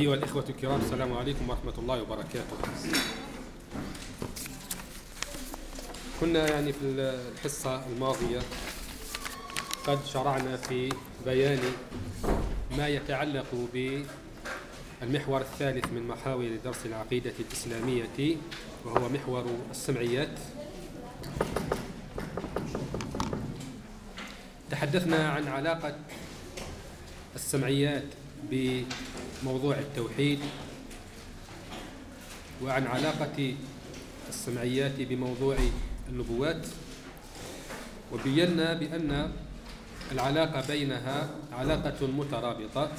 أيها الإخوة الكرام، السلام عليكم ورحمة الله وبركاته. كنا في الحصة الماضية قد شرعنا في بيان ما يتعلق بالمحور الثالث من محاور درس العقيدة الإسلامية، وهو محور السمعيات. تحدثنا عن علاقة السمعيات بموضوع التوحيد، وعن علاقة السمعيات بموضوع النبوات، وبينا بأن العلاقة بينها علاقة مترابطة،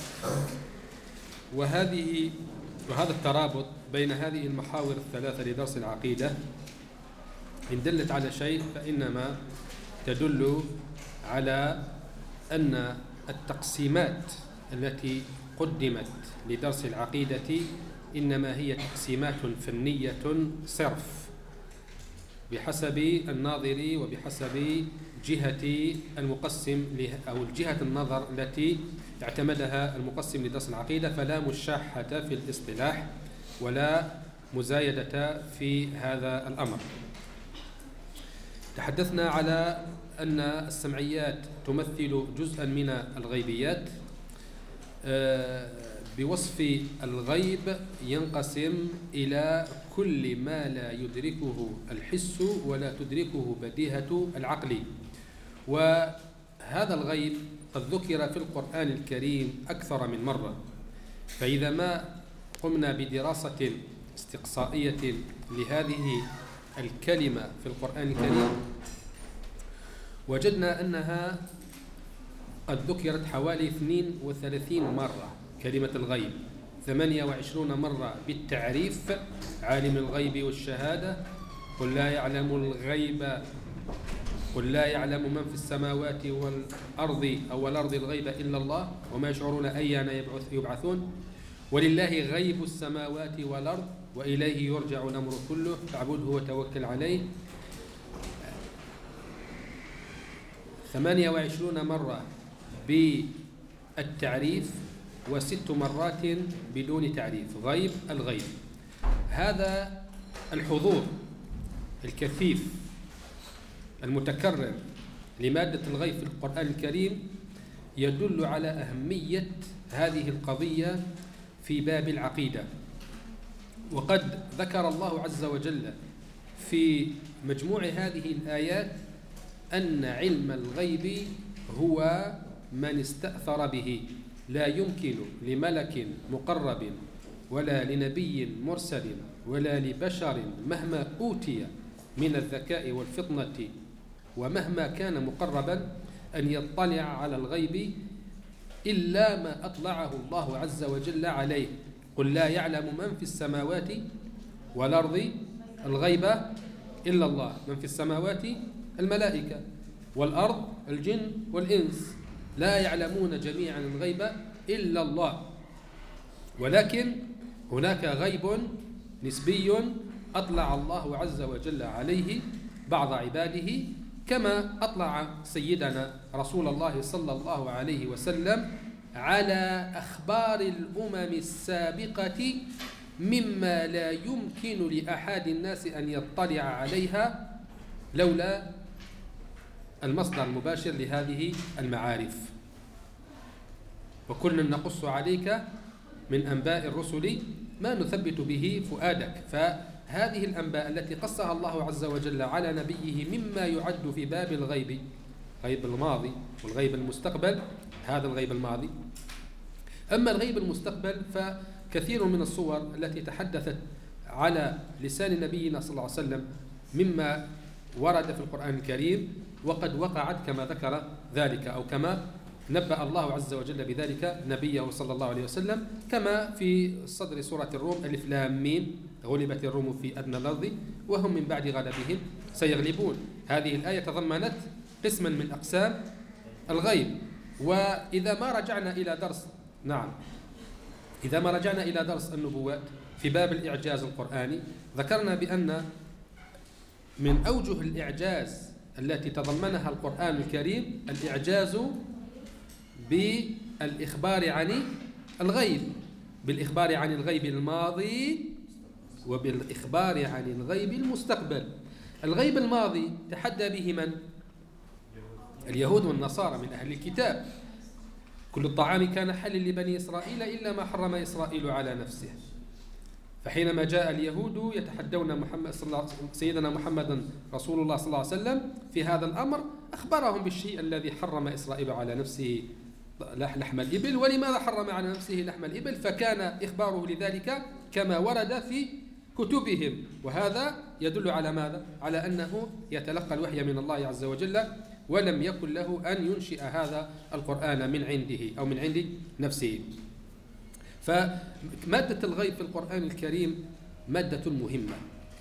وهذا الترابط بين هذه المحاور الثلاثة لدرس العقيدة إن دلت على شيء فإنما تدل على أن التقسيمات التي قدمت لدرس العقيدة إنما هي تقسيمات فنية صرف بحسب الناظر وبحسب جهة المقسم أو جهة النظر التي اعتمدها المقسم لدرس العقيدة، فلا مشاحة في الاصطلاح ولا مزايدة في هذا الأمر. تحدثنا على أن السمعيات تمثل جزءا من الغيبيات، بوصف الغيب ينقسم إلى كل ما لا يدركه الحس ولا تدركه بديهة العقل، وهذا الغيب قد ذكر في القرآن الكريم أكثر من مرة. فإذا ما قمنا بدراسة استقصائية لهذه الكلمة في القرآن الكريم وجدنا أنها قد ذكرت حوالي 32 مرة كلمة الغيب، 28 مرة بالتعريف: عالم الغيب والشهادة، قل لا يعلم الغيب، قل لا يعلم من في السماوات والأرض الغيب إلا الله وما يشعرون أيان يبعثون، ولله غيب السماوات والأرض وإليه يرجع الأمر كله فاعبده وتوكل عليه. 28 مرة بالتعريف و6 مرات بدون تعريف، غيب الغيب. هذا الحضور الكثيف المتكرر لمادة الغيب في القرآن الكريم يدل على أهمية هذه القضية في باب العقيدة. وقد ذكر الله عز وجل في مجموع هذه الآيات أن علم الغيب هو من استأثر به، لا يمكن لملك مقرب ولا لنبي مرسل ولا لبشر مهما أوتي من الذكاء والفطنة ومهما كان مقربا أن يطلع على الغيب إلا ما أطلعه الله عز وجل عليه. قل لا يعلم من في السماوات والأرض الغيب إلا الله. من في السماوات الملائكة، والأرض الجن والإنس، لا يعلمون جميعا الغيب إلا الله، ولكن هناك غيب نسبي أطلع الله عز وجل عليه بعض عباده، كما أطلع سيدنا رسول الله صلى الله عليه وسلم على أخبار الأمم السابقة مما لا يمكن لأحد الناس أن يطلع عليها لولا المصدر المباشر لهذه المعارف. وكنا نقص عليك من أنباء الرسل ما نثبت به فؤادك. فهذه الأنباء التي قصها الله عز وجل على نبيه مما يعد في باب الغيب، غيب الماضي والغيب المستقبل، هذا الغيب الماضي. أما الغيب المستقبل فكثير من الصور التي تحدثت على لسان نبينا صلى الله عليه وسلم مما ورد في القرآن الكريم وقد وقعت كما ذكر ذلك، أو كما نبأ الله عز وجل بذلك نبيه صلى الله عليه وسلم، كما في صدر سورة الروم: ألف لام ميم غلبت الروم في أدنى الأرض وهم من بعد غلبهم سيغلبون. هذه الآية تضمنت قسما من أقسام الغيب. وإذا ما رجعنا إلى درس النبوات في باب الإعجاز القرآني، ذكرنا بأن من أوجه الإعجاز التي تضمنها القرآن الكريم الإعجاز بالإخبار عن الغيب، بالإخبار عن الغيب الماضي وبالإخبار عن الغيب المستقبل. الغيب الماضي تحدى به من؟ اليهود والنصارى من أهل الكتاب. كل الطعام كان حلا لبني إسرائيل إلا ما حرم إسرائيل على نفسه. فحينما جاء اليهود يتحدون سيدنا محمدا رسول الله صلى الله عليه وسلم في هذا الأمر، أخبرهم بالشيء الذي حرم إسرائيل على نفسه لحم الإبل. ولماذا حرم على نفسه لحم الإبل؟ فكان إخباره لذلك كما ورد في كتبهم، وهذا يدل على ماذا؟ على أنه يتلقى الوحي من الله عز وجل، ولم يكن له أن ينشئ هذا القرآن من عنده أو من عند نفسه. فمادة الغيب في القرآن الكريم مادة مهمة،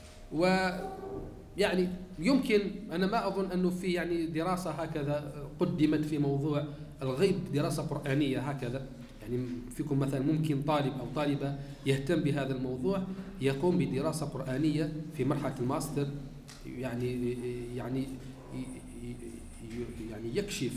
ويعني يمكن، أنا ما أظن أنه في يعني دراسة هكذا قدمت في موضوع الغيب، دراسة قرآنية هكذا. يعني فيكم مثلا ممكن طالب أو طالبة يهتم بهذا الموضوع، يقوم بدراسة قرآنية في مرحلة الماستر، يعني يكشف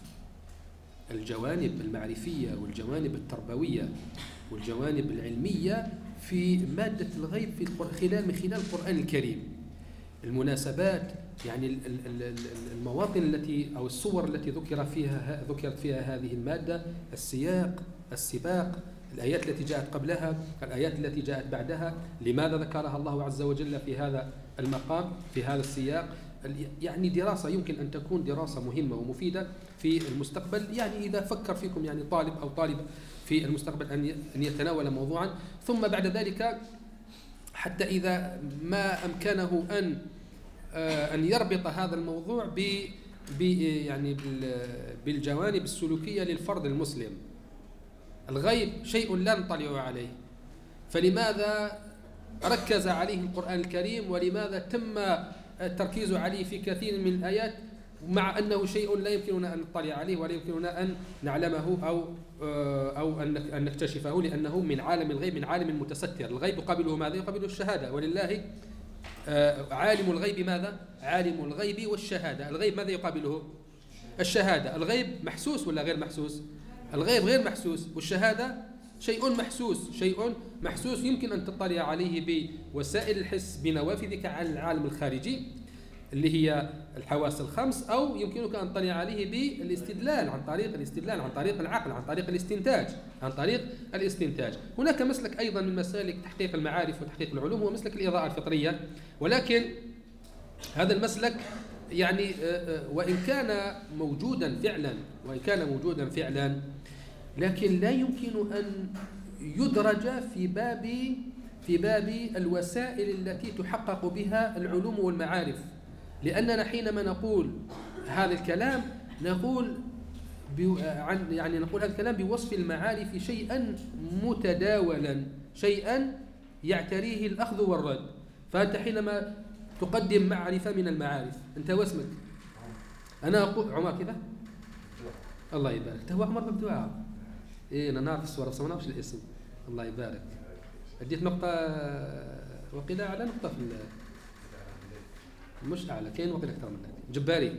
الجوانب المعرفية والجوانب التربوية والجوانب العلمية في مادة الغيب من خلال القرآن الكريم. المناسبات، يعني المواطن التي أو الصور التي ذكرت فيها هذه المادة، السياق، السباق، الآيات التي جاءت قبلها، الآيات التي جاءت بعدها، لماذا ذكرها الله عز وجل في هذا المقام في هذا السياق. يعني دراسة يمكن أن تكون دراسة مهمة ومفيدة في المستقبل. يعني إذا فكر فيكم يعني طالب أو طالبة في المستقبل أن يتناول موضوعا، ثم بعد ذلك حتى إذا ما أمكنه أن يربط هذا الموضوع يعني بالجوانب السلوكية للفرد المسلم. الغيب شيء لا نطلع عليه، فلماذا ركز عليه القرآن الكريم ولماذا تم التركيز عليه في كثير من الآيات، مع أنه شيء لا يمكننا أن نطلع عليه ولا يمكننا أن نعلمه أو أن نكتشفه، لأنه من عالم الغيب، من عالم متستر. الغيب يقابله ماذا؟ يقابله الشهادة، ولله عالم الغيب ماذا؟ عالم الغيب والشهادة. الغيب ماذا يقابله؟ الشهادة. الغيب محسوس ولا غير محسوس؟ الغيب غير محسوس، والشهادة شيء محسوس يمكن أن تطلع عليه بوسائل الحس بنوافذك على العالم الخارجي اللي هي الحواس الخمس، أو يمكنك أن تطلع عليه بالاستدلال عن طريق العقل، عن طريق الاستنتاج. هناك مسلك أيضا من مسالك تحقيق المعارف وتحقيق العلوم، هو مسلك الإضاءة الفطرية، ولكن هذا المسلك يعني وإن كان موجودا فعلا لكن لا يمكن أن يدرج في باب الوسائل التي تحقق بها العلوم والمعارف. لأننا حينما نقول هذا الكلام نقول هذا الكلام بوصف المعارف شيئا متداولا، شيئا يعتريه الأخذ والرد. فأنت حينما تقدم معرفة من المعارف، أنت واسمك؟ أنا أقول عمر كذا، الله يبارك، هو عمر مبدوعة. أنا نعرف الصورة بس ما نعرفش الاسم. الله يبارك. أديت نقطة وقيل على نقطة في مش أعلى، كاين وقيل أكثر من هذه.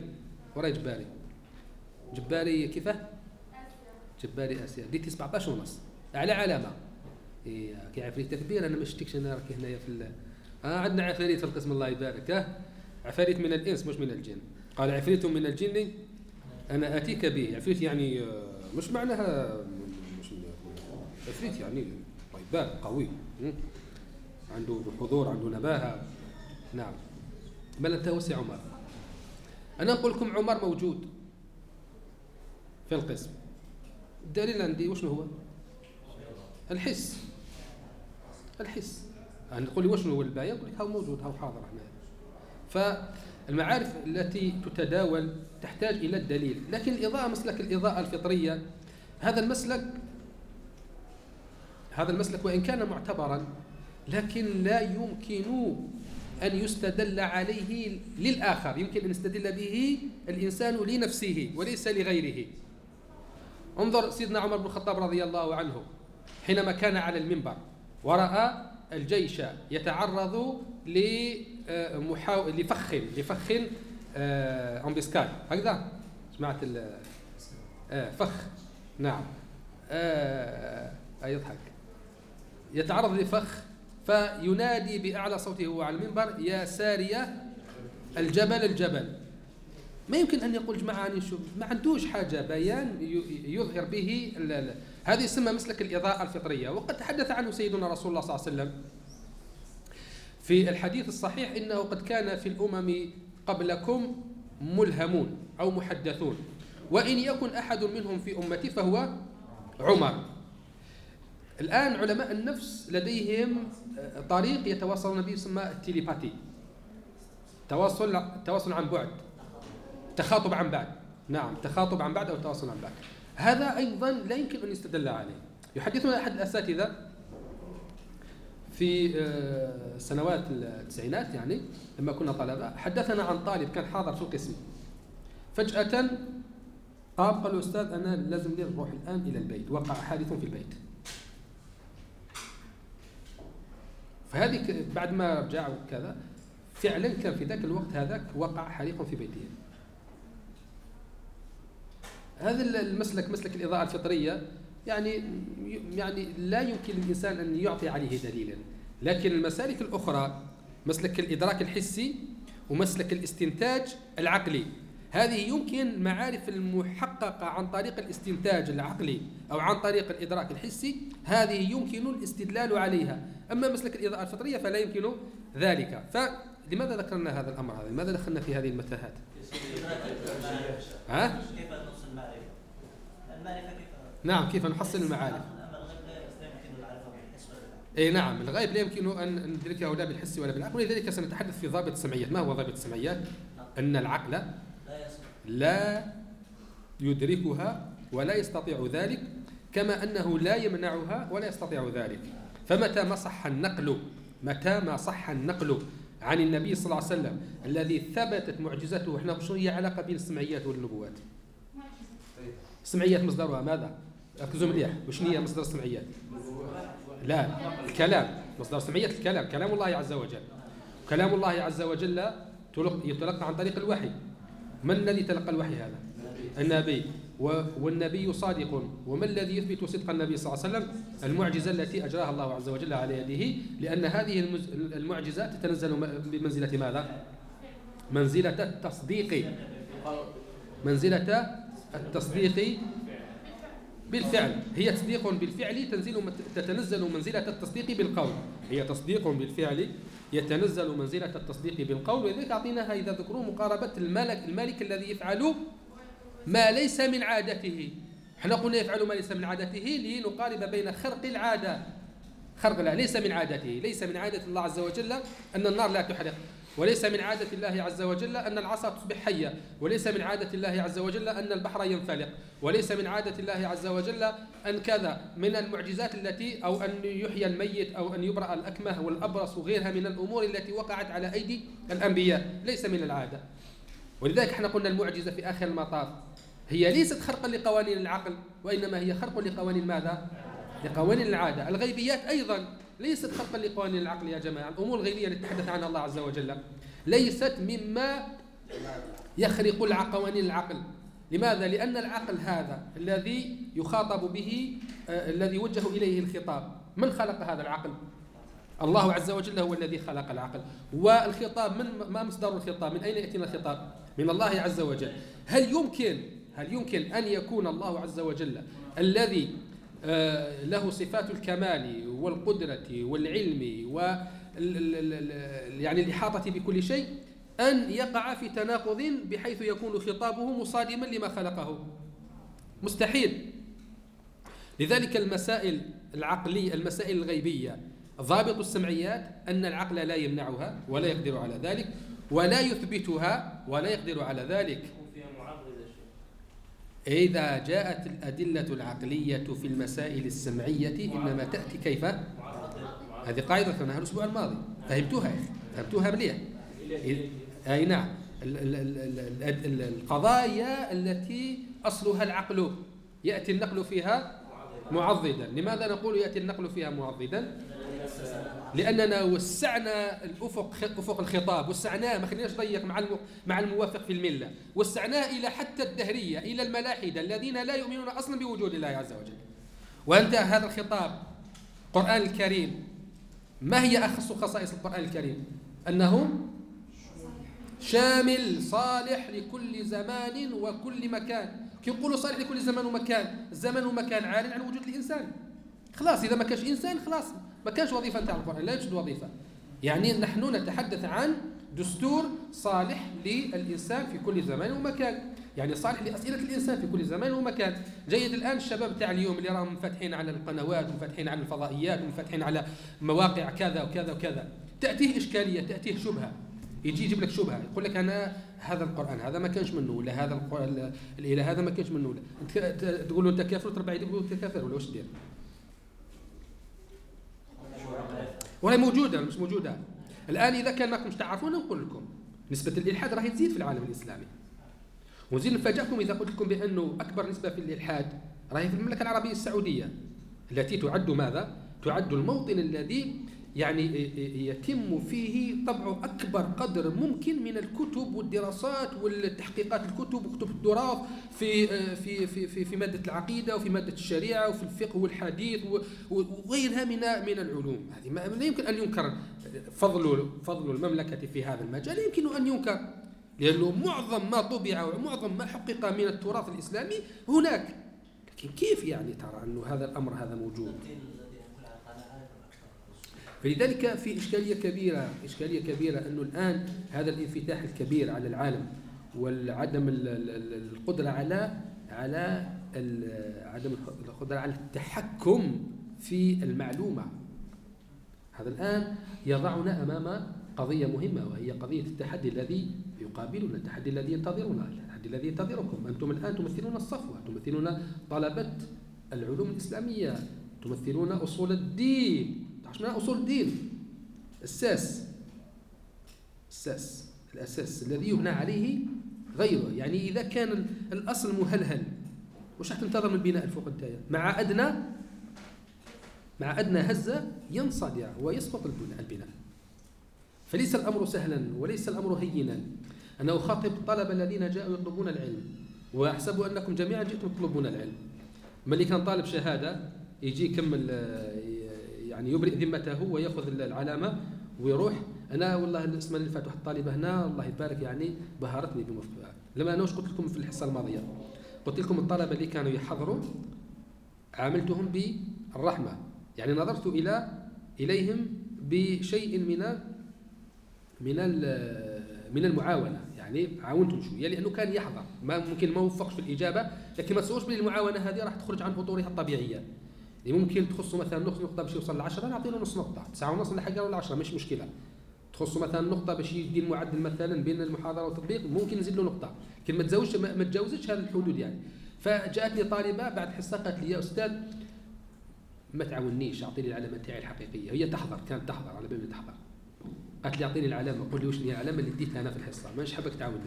جباري كيفه؟ جباري آسيا. ديتي 17 ونص أعلى علامة. كي عفريت كبير، أنا ما شفتكش أنا راكي هنايا في عندنا عفاريت في القسم، الله يبارك. عفاريت من الإنس مش من الجن. قال عفريت من الجن أنا آتيك به. عفريت يعني مش معناها عفريت يعني طيب قوي، عنده حضور، عنده نباهة. نعم. بل أنت وسع عمر. أنا أقول لكم عمر موجود في القسم. الدليل عندي وشنو هو؟ الحس. أنا تقول لي وشنو هو الباية؟ أقول لك هو موجود، هو حاضر هنا. فالمعارف التي تتداول تحتاج إلى الدليل، لكن الإضاءة، مسلك الإضاءة الفطرية، هذا المسلك وإن كان معتبرا لكن لا يمكن أن يستدل عليه للآخر. يمكن أن يستدل به الإنسان لنفسه وليس لغيره. انظر سيدنا عمر بن الخطاب رضي الله عنه حينما كان على المنبر ورأى الجيش يتعرض لفخ أمبسكال، هكذا سمعت فخ. نعم. يضحك. يتعرض لفخ فينادي بأعلى صوته وهو على المنبر: يا سارية الجبل الجبل. ما يمكن أن يقول جماعة شوف، ما عندوش حاجة بيان يظهر به هذه يسمى مسلك الإضاءة الفطرية. وقد تحدث عنه سيدنا رسول الله صلى الله عليه وسلم في الحديث الصحيح: إنه قد كان في الأمم قبلكم ملهمون أو محدثون، وإن يكن أحد منهم في أمتي فهو عمر. الآن علماء النفس لديهم طريق يتواصلون به يسمى التليباتي، تواصل عن بعد، تخاطب عن بعد. نعم، تخاطب عن بعد أو تواصل عن بعد. هذا أيضا لا يمكن أن يستدل عليه. يحدثنا أحد الأساتذة في سنوات التسعينات، يعني لما كنا طلبة، حدثنا عن طالب كان حاضر في القسم، فجأة قال له: أستاذ أنا لازم نروح الآن إلى البيت، وقع حادث في البيت. فهذه بعد ما رجعوا كذا فعلا كان في ذاك الوقت هذاك وقع حريق في بيته. هذا المسلك، مسلك الإضاءة الفطرية، يعني لا يمكن للإنسان أن يعطي عليه دليلا. لكن المسالك الأخرى، مسلك الإدراك الحسي ومسلك الاستنتاج العقلي، هذه يمكن معارف المحققة عن طريق الاستنتاج العقلي أو عن طريق الإدراك الحسي، هذه يمكن الاستدلال عليها. أما مسلك الإضاءة الفطرية فلا يمكن ذلك. فلماذا ذكرنا هذا الأمر هذا؟ لماذا دخلنا في هذه المتاهات؟ ها؟ كيف نحصل المعرفة؟ نعم، كيف نحصل المعارف؟ اي نعم، الغيب لا يمكن أن ندركه لا بالحس ولا بالعقل، ولذلك سنتحدث في ضابط السمعيات. ما هو ضابط السمعيات؟ أن العقل لا يدركها ولا يستطيع ذلك، كما أنه لا يمنعها ولا يستطيع ذلك. فمتى ما صح النقل عن النبي صلى الله عليه وسلم الذي ثبتت معجزته، احنا شو هي علاقة بين السمعيات والنبوات؟ السمعيات مصدرها ماذا؟ ركزوا مليح، وش هي مصدر السمعيات؟ لا، الكلام. مصدر السمعيات الكلام، كلام الله عز وجل. كلام الله عز وجل يتلقى عن طريق الوحي. من الذي تلقى الوحي هذا؟ النبي. والنبي صادق. وما الذي يثبت صدق النبي صلى الله عليه وسلم؟ المعجزة التي أجراها الله عز وجل على يده، لأن هذه المعجزات تتنزل بمنزلة ماذا؟ منزلة التصديق. منزلة التصديق بالفعل. هي تصديق بالفعل تتنزل منزلة التصديق بالقول. هي تصديق بالفعل يتنزل منزلة التصديق بالقول. ولذلك أعطيناها إذا ذكروا مقاربة الملك الذي يفعل ما ليس من عادته. احنا قلنا يفعل ما ليس من عادته لنقارب بين خرق العادة. ليس من عادته، ليس من عادة الله عز وجل أن النار لا تحرق، وليس من عادة الله عز وجل أن العصا تصبح حية، وليس من عادة الله عز وجل أن البحر ينفلق، وليس من عادة الله عز وجل أن كذا من المعجزات التي، أو أن يحيي الميت، أو أن يبرأ الأكمه والأبرص وغيرها من الأمور التي وقعت على أيدي الأنبياء، ليس من العادة. ولذلك احنا قلنا المعجزة في آخر المطاف هي ليست خرقا لقوانين العقل، وإنما هي خرق لقوانين ماذا؟ لقوانين العادة. الغيبيات أيضا ليست خرقا لقوانين العقل يا جماعة. الأمور الغيبية التي تحدث عنها الله عز وجل ليست مما يخرق قوانين العقل. لماذا؟ لأن العقل هذا الذي يخاطب به، الذي يوجه إليه الخطاب، من خلق هذا العقل؟ الله عز وجل هو الذي خلق العقل. والخطاب ما مصدر الخطاب؟ من أين يأتينا الخطاب؟ من الله عز وجل. هل يمكن أن يكون الله عز وجل الذي له صفات الكمال والقدرة والعلم يعني الإحاطة بكل شيء أن يقع في تناقض بحيث يكون خطابه مصادما لما خلقه؟ مستحيل. لذلك المسائل العقلية، المسائل الغيبية، ضابط السمعيات أن العقل لا يمنعها ولا يقدر على ذلك ولا يثبتها ولا يقدر على ذلك. إذا جاءت الأدلة العقلية في المسائل السمعية إنما تأتي كيف؟ هذه قاعدة ذكرناها الأسبوع الماضي، فهمتوها مليح. أي نعم، القضايا التي أصلها العقل يأتي النقل فيها معضدا. لماذا نقول يأتي النقل فيها معضدا؟ لأننا وسعنا أفق الخطاب، وسعناه، ما خليناش ضيق مع الموافق في الملة، وسعناه إلى حتى الدهرية، إلى الملاحدة الذين لا يؤمنون أصلا بوجود الله عز وجل. وأنت هذا الخطاب القرآن الكريم ما هي أخص خصائص القرآن الكريم؟ أنه شامل صالح لكل زمان وكل مكان. كي يقولوا صالح لكل زمان ومكان، الزمان والمكان عال عن وجود الإنسان. خلاص إذا ما كانش إنسان خلاص ما كانش وظيفة نتاع القرآن، لا يوجد وظيفة. يعني نحن نتحدث عن دستور صالح للإنسان في كل زمان ومكان، يعني صالح لأسئلة الإنسان في كل زمان ومكان. جيد الآن الشباب تاع اليوم اللي راهم منفتحين على القنوات ومنفتحين على الفضائيات ومنفتحين على مواقع كذا وكذا وكذا، تأتيه إشكالية، تأتيه شبهة، يجي يجيب لك شبهة يقول لك أنا هذا القرآن هذا ما كانش منه، ولا هذا الإله هذا ما كانش منه، ولا تقول له أنت كافر وتربع يدك وأنت كافر، ولا واش دير؟ وهي موجودة مش موجودة الآن. إذا كان ماكمش تعرفون نقول لكم نسبة الإلحاد راح تزيد في العالم الإسلامي، ونزيد نفاجئكم إذا قلت لكم بأنه أكبر نسبة في الإلحاد راهي في المملكة العربية السعودية، التي تعد ماذا؟ تعد الموطن الذي يعني يتم فيه طبع أكبر قدر ممكن من الكتب والدراسات والتحقيقات، الكتب وكتب التراث في في في في في مادة العقيدة وفي مادة الشريعة وفي الفقه والحديث وغيرها من العلوم. هذه ما لا يمكن أن ينكر فضل المملكة في هذا المجال، يمكن أن ينكر، لأنه معظم ما طبع ومعظم ما حقق من التراث الإسلامي هناك. لكن كيف يعني ترى أنه هذا الأمر هذا موجود؟ فلذلك في إشكالية كبيرة أنه الآن هذا الانفتاح الكبير على العالم والعدم القدرة على عدم القدرة على التحكم في المعلومة، هذا الآن يضعنا أمام قضية مهمة، وهي قضية التحدي الذي يقابلنا، التحدي الذي ينتظرنا، التحدي الذي ينتظركم. أنتم الآن تمثلون الصفوة، تمثلون طلبة العلوم الإسلامية، تمثلون أصول الدين. ما أصول الدين؟ الأساس الذي يبنى عليه غيره. يعني إذا كان الأصل مهلهل وش راح تنتظر من بناء الفوق التاية؟ مع أدنى هزة ينصدع ويسقط البناء. فليس الأمر سهلا وليس الأمر هينا. أنا أخاطب الطلبة الذين جاءوا يطلبون العلم، وأحسب أنكم جميعا جئتم تطلبون العلم. ما اللي كان طالب شهادة يجي يكمل يعني يبرئ ذمته ويأخذ العلامة ويروح. أنا والله الأسبوع اللي فات واحد طالبة هنا الله يبارك يعني بهرتني بمفردها. لما أنا وش قلت لكم في الحصة الماضية؟ قلت لكم الطلبة اللي كانوا يحضروا عاملتهم بالرحمة، يعني نظرت إليهم بشيء من المعاونة، يعني عاونتهم شوية لأنه كان يحضر، ممكن ما وفقش في الإجابة، لكن ما تسووش بالمعاونة هذه راح تخرج عن فطورها الطبيعية. اللي ممكن تخصوا مثلا نقطة باش يوصل ل10 نعطيله نص نقطة، 9.5 لحق ولا 10 مش مشكلة. تخصوا مثلا نقطة باش يدي المعدل مثلا بين المحاضرة والتطبيق ممكن نزيد له نقطة، لكن ما تجاوزش هذه الحدود يعني. فجاءتني طالبة بعد حصة قالت لي يا أستاذ ما تعاونيش، أعطيني العلامة تاعي الحقيقية. هي كانت تحضر على بالي تحضر. قالت لي أعطيني العلامة، قول لي وش هي العلامة اللي اديتها أنا في الحصة، مانيش حابك تعاوني.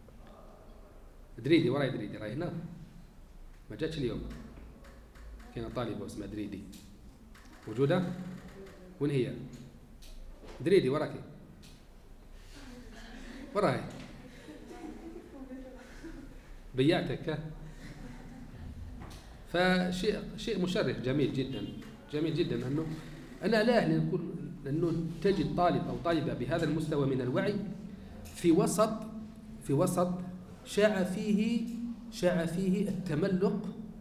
دريدي وراي دريدي راهي هنا ما جاتش اليوم. كاينه طالبه اسمها دريدي موجوده؟ وين هي؟ دريدي وراكي وراهي بيعتك. فشيء مشرف جميل جدا انه انا لا نكون انه تجد طالب او طالبه بهذا المستوى من الوعي في وسط شاع فيه التملق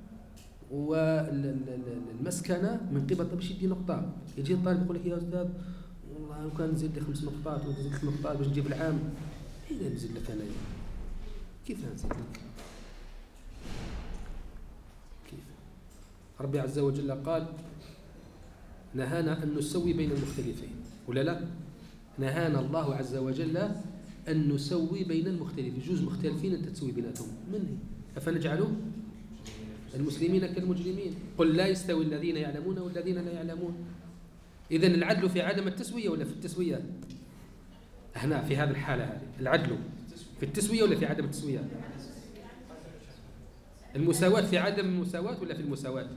والمسكنة من قبل. طب يدي نقطة، يجي الطالب يقول لك يا أستاذ والله لو كان نزيد لي 5 نقطات ونزيد 6 نقطات باش نجيب العام. أين نزيد لك أنا؟ كيف نزيد لك؟ كيف؟ ربي عز وجل قال نهانا أن نسوي بين المختلفين، ولا لا؟ نهانا الله عز وجل أن نسوي بين المختلفين، جوز مختلفين أنت تسوي بيناتهم. من هي؟ أفنجعله المسلمين كالمجرمين؟ قل لا يستوي الذين يعلمون والذين لا يعلمون. إذن العدل في عدم التسوية ولا في التسوية؟ هنا في هذه الحالة هذه العدل في التسوية ولا في عدم التسوية؟ المساواة في عدم المساواة ولا في المساواة؟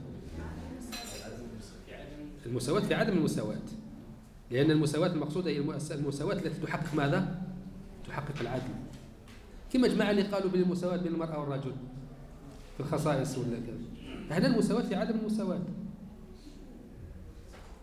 المساواة في عدم المساواة، لأن المساواة المقصودة هي المساواة التي تحقق ماذا؟ تحقق العدل. كما جماعة اللي قالوا بالمساواة بين المرأة والرجل في الخصائص ولا كذا. هنا المساواة في عدم المساواة.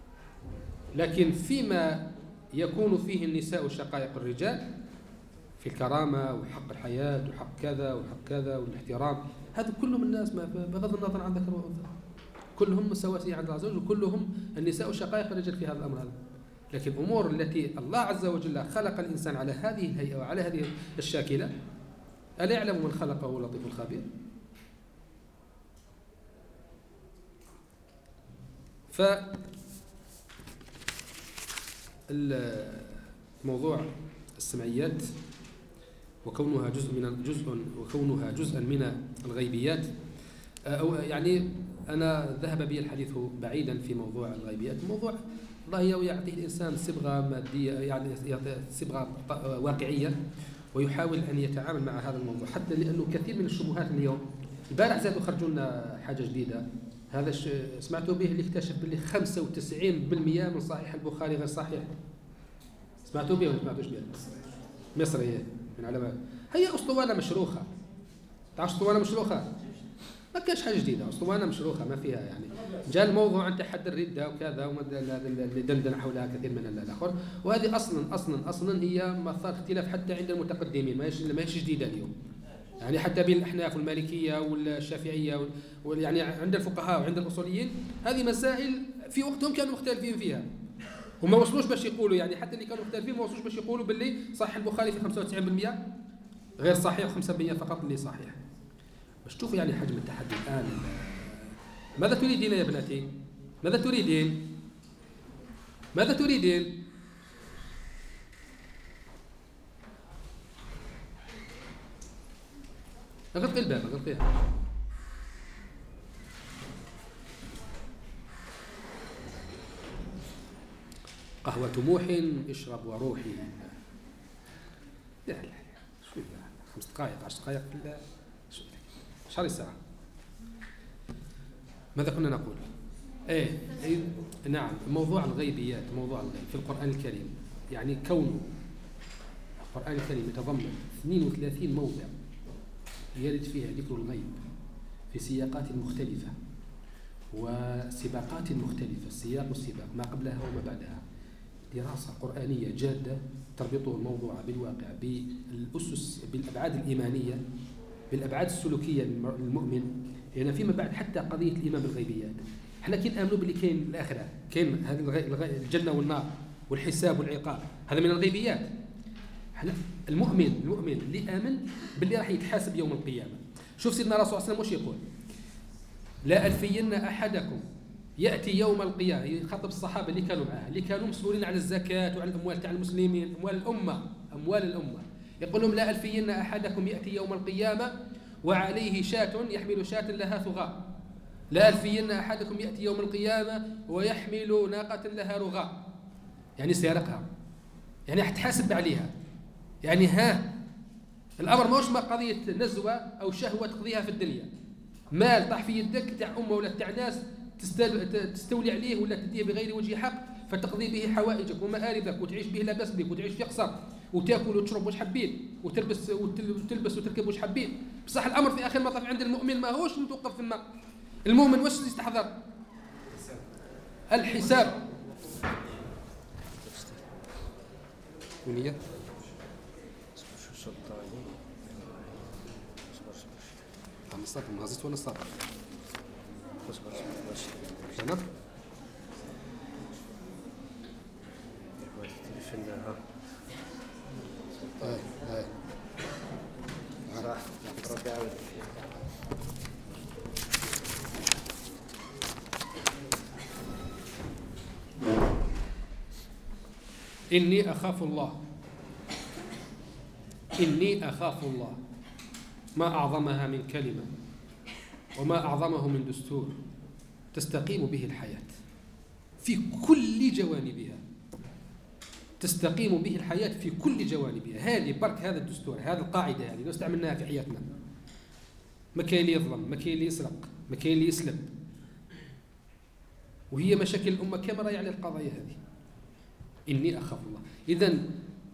لكن فيما يكون فيه النساء شقائق الرجال في الكرامة وحق الحياة وحق كذا وحق كذا والاحترام، هذا كلهم الناس بغض النظر عن ذكر وأنثى كلهم سواسية عند الله عز وجل، وكلهم النساء شقائق الرجال في هذا الأمر هذا. لكن الأمور التي الله عز وجل خلق الإنسان على هذه الهيئة وعلى هذه الشاكلة، ألا يعلم من خلقه هو اللطيف الخبير؟ فالموضوع السمعيات وكونها جزءا من الغيبيات، أو يعني أنا ذهب بي الحديث بعيدا في موضوع الغيبيات. موضوع الله يعطيه الإنسان صبغة مادية، يعني صبغة واقعية، ويحاول أن يتعامل مع هذا الموضوع، حتى لأنه كثير من الشبهات اليوم. البارح زادوا خرجوا لنا حاجة جديدة، هذا سمعتوا به اللي اكتشف باللي 95% من صحيح البخاري غير صحيح. سمعتوا به ولا سمعتوش به؟ مصري من علماء. هي أسطوانة مشروخة، تعرف أسطوانة مشروخة؟ ما كانش حاجة جديدة، أسطوانة مشروخة ما فيها يعني. جاء الموضوع عن تحدي الردة وكذا اللي دندن حولها كثير من الآخر، وهذه أصلا هي مثار اختلاف حتى عند المتقدمين، ما هيش جديدة اليوم. يعني حتى بين الأحناف والمالكية والشافعية يعني عند الفقهاء وعند الأصوليين، هذه مسائل في وقتهم كانوا مختلفين فيها، وما وصلوش باش يقولوا، يعني حتى اللي كانوا مختلفين ما وصلوش باش يقولوا باللي صحيح البخاري في 95% غير صحيح و5% فقط اللي صحيح. باش تشوفوا يعني حجم التحدي الآن. ماذا تريدين يا ابنتي؟ ماذا تريدين؟ ماذا تريدين؟ أغلقي الباب، أغلقيها. قهوة طموح اشرب وروحي. لا شوية 5 دقائق 10 دقائق شهر ساعة. ماذا كنا نقول؟ نعم، موضوع الغيبيات، موضوع الغيب في القرآن الكريم، يعني كونه القرآن الكريم يتضمن 32 موضع يرد فيها ذكر الغيب في سياقات مختلفة وسباقات مختلفة، السياق والسباق ما قبلها وما بعدها، دراسة قرآنية جادة تربطه الموضوع بالواقع، بالأسس، بالأبعاد الإيمانية، بالأبعاد السلوكية للمؤمن. يعني فيما بعد حتى قضية الإيمان بالغيبيات، احنا كي نآمنوا باللي كاين الآخرة، كاين هذه الجنة والنار والحساب والعقاب، هذا من الغيبيات. المؤمن اللي آمن باللي راح يتحاسب يوم القيامة. شوف سيدنا رسول الله صلى الله عليه وسلم وش يقول: لا ألفين أحدكم يأتي يوم القيامة، يخاطب الصحابة اللي كانوا معه، اللي كانوا مسؤولين عن الزكاة وعن الأموال تاع المسلمين، أموال الأمة، يقول لهم: لا ألفين أحدكم يأتي يوم القيامة وعليه شاة يحمل شاة لها ثغاء. لا ألفين أحدكم يأتي يوم القيامة ويحمل ناقة لها رغاء، يعني سيرقها، يعني حتحاسب عليها. يعني الأمر ماهوش ما قضية نزوة أو شهوة تقضيها في الدنيا، مال طاح في يدك تاع أمة ولا تاع ناس تستولي عليه ولا تديه بغير وجه حق، فتقضي به حوائجك ومآربك وتعيش به لا بأس بك وتعيش في قصر وتاكل وتشرب واش حبيت وتلبس وتركب واش حبيت. بصح الأمر في آخر المطاف عند المؤمن ماهوش متوقف في الماء. المؤمن واش يستحضر؟ الحساب. ونية الصبر ما زلت ولا الصبر أنا إني أخاف الله، إني أخاف الله، ما أعظمها من كلمة وما أعظمه من دستور تستقيم به الحياة في كل جوانبها، تستقيم به الحياة في كل جوانبها. هذه برك هذا الدستور، هذه القاعدة يعني لو استعملناها في حياتنا، ما كاين اللي يظلم، ما كاين اللي يسرق، ما كاين اللي يسلب، وهي مشاكل الأمة كما رأي على القضايا هذه. إني أخاف الله. إذن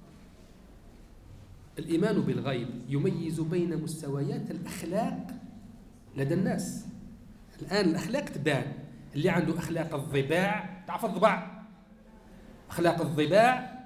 الإيمان بالغيب يميز بين مستويات الأخلاق لدى الناس. الآن الأخلاق تبان، اللي عنده أخلاق الضباع، تعرف الضباع أخلاق الضباع،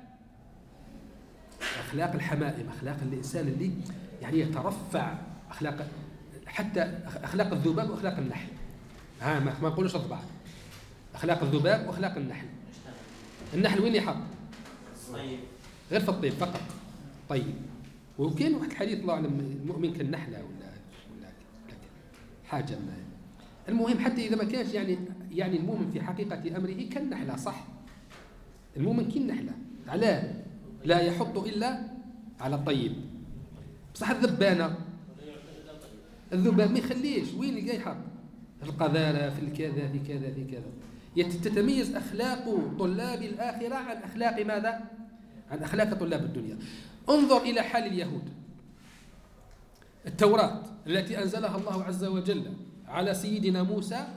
أخلاق الحمائم، أخلاق الإنسان اللي يعني يترفع، أخلاق حتى أخلاق الذباب وأخلاق النحل. ما نقولوش الضباع، أخلاق الذباب وأخلاق النحل. النحل وين يحط؟ غير في الطيب فقط. طيب، وكاين واحد الحديث الله أعلم المؤمن كالنحلة ولا حاجة ما. المهم حتى إذا ما كانش يعني المؤمن في حقيقة أمره كالنحلة، صح؟ المؤمن كالنحلة، علاه؟ لا يحط إلا على الطيب. بصح الذبانة، الذباب ما يخليش، وين اللي يحط؟ في القذارة، في الكذا، في كذا، في كذا. تتميز أخلاق طلاب الآخرة عن أخلاق ماذا؟ عن أخلاق طلاب الدنيا. انظر إلى حال اليهود. التوراة التي أنزلها الله عز وجل على سيدنا موسى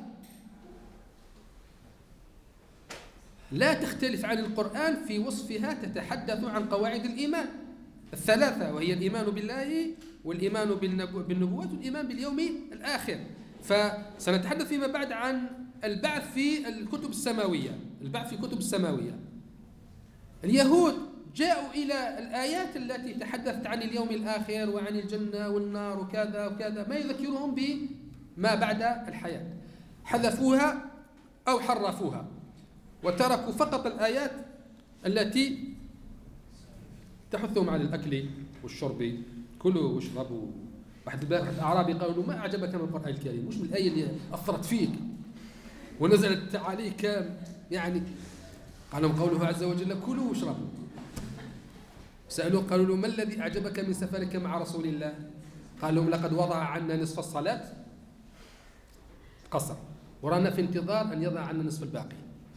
لا تختلف عن القرآن في وصفها، تتحدث عن قواعد الإيمان الثلاثة، وهي الإيمان بالله والإيمان بالنبوات والإيمان باليوم الآخر. فسنتحدث فيما بعد عن البعث في الكتب السماوية، البعث في الكتب السماوية. اليهود جاءوا إلى الآيات التي تحدثت عن اليوم الآخر وعن الجنة والنار وكذا وكذا، ما يذكرهم بما بعد الحياة، حذفوها أو حرفوها وتركوا فقط الآيات التي تحثهم على الأكل والشرب، كلوا واشربوا. واحد الأعرابي قالوا ما أعجبك من القرآن الكريم؟ وش من الآية اللي أثرت فيك ونزلت عليك يعني؟ قال لهم قوله عز وجل كلوا واشربوا. سألوه قالوا له ما الذي أعجبك من سفرك مع رسول الله؟ قال لهم لقد وضع عنا نصف الصلاة قصر، ورانا في انتظار أن يضع عنا نصف الباقي.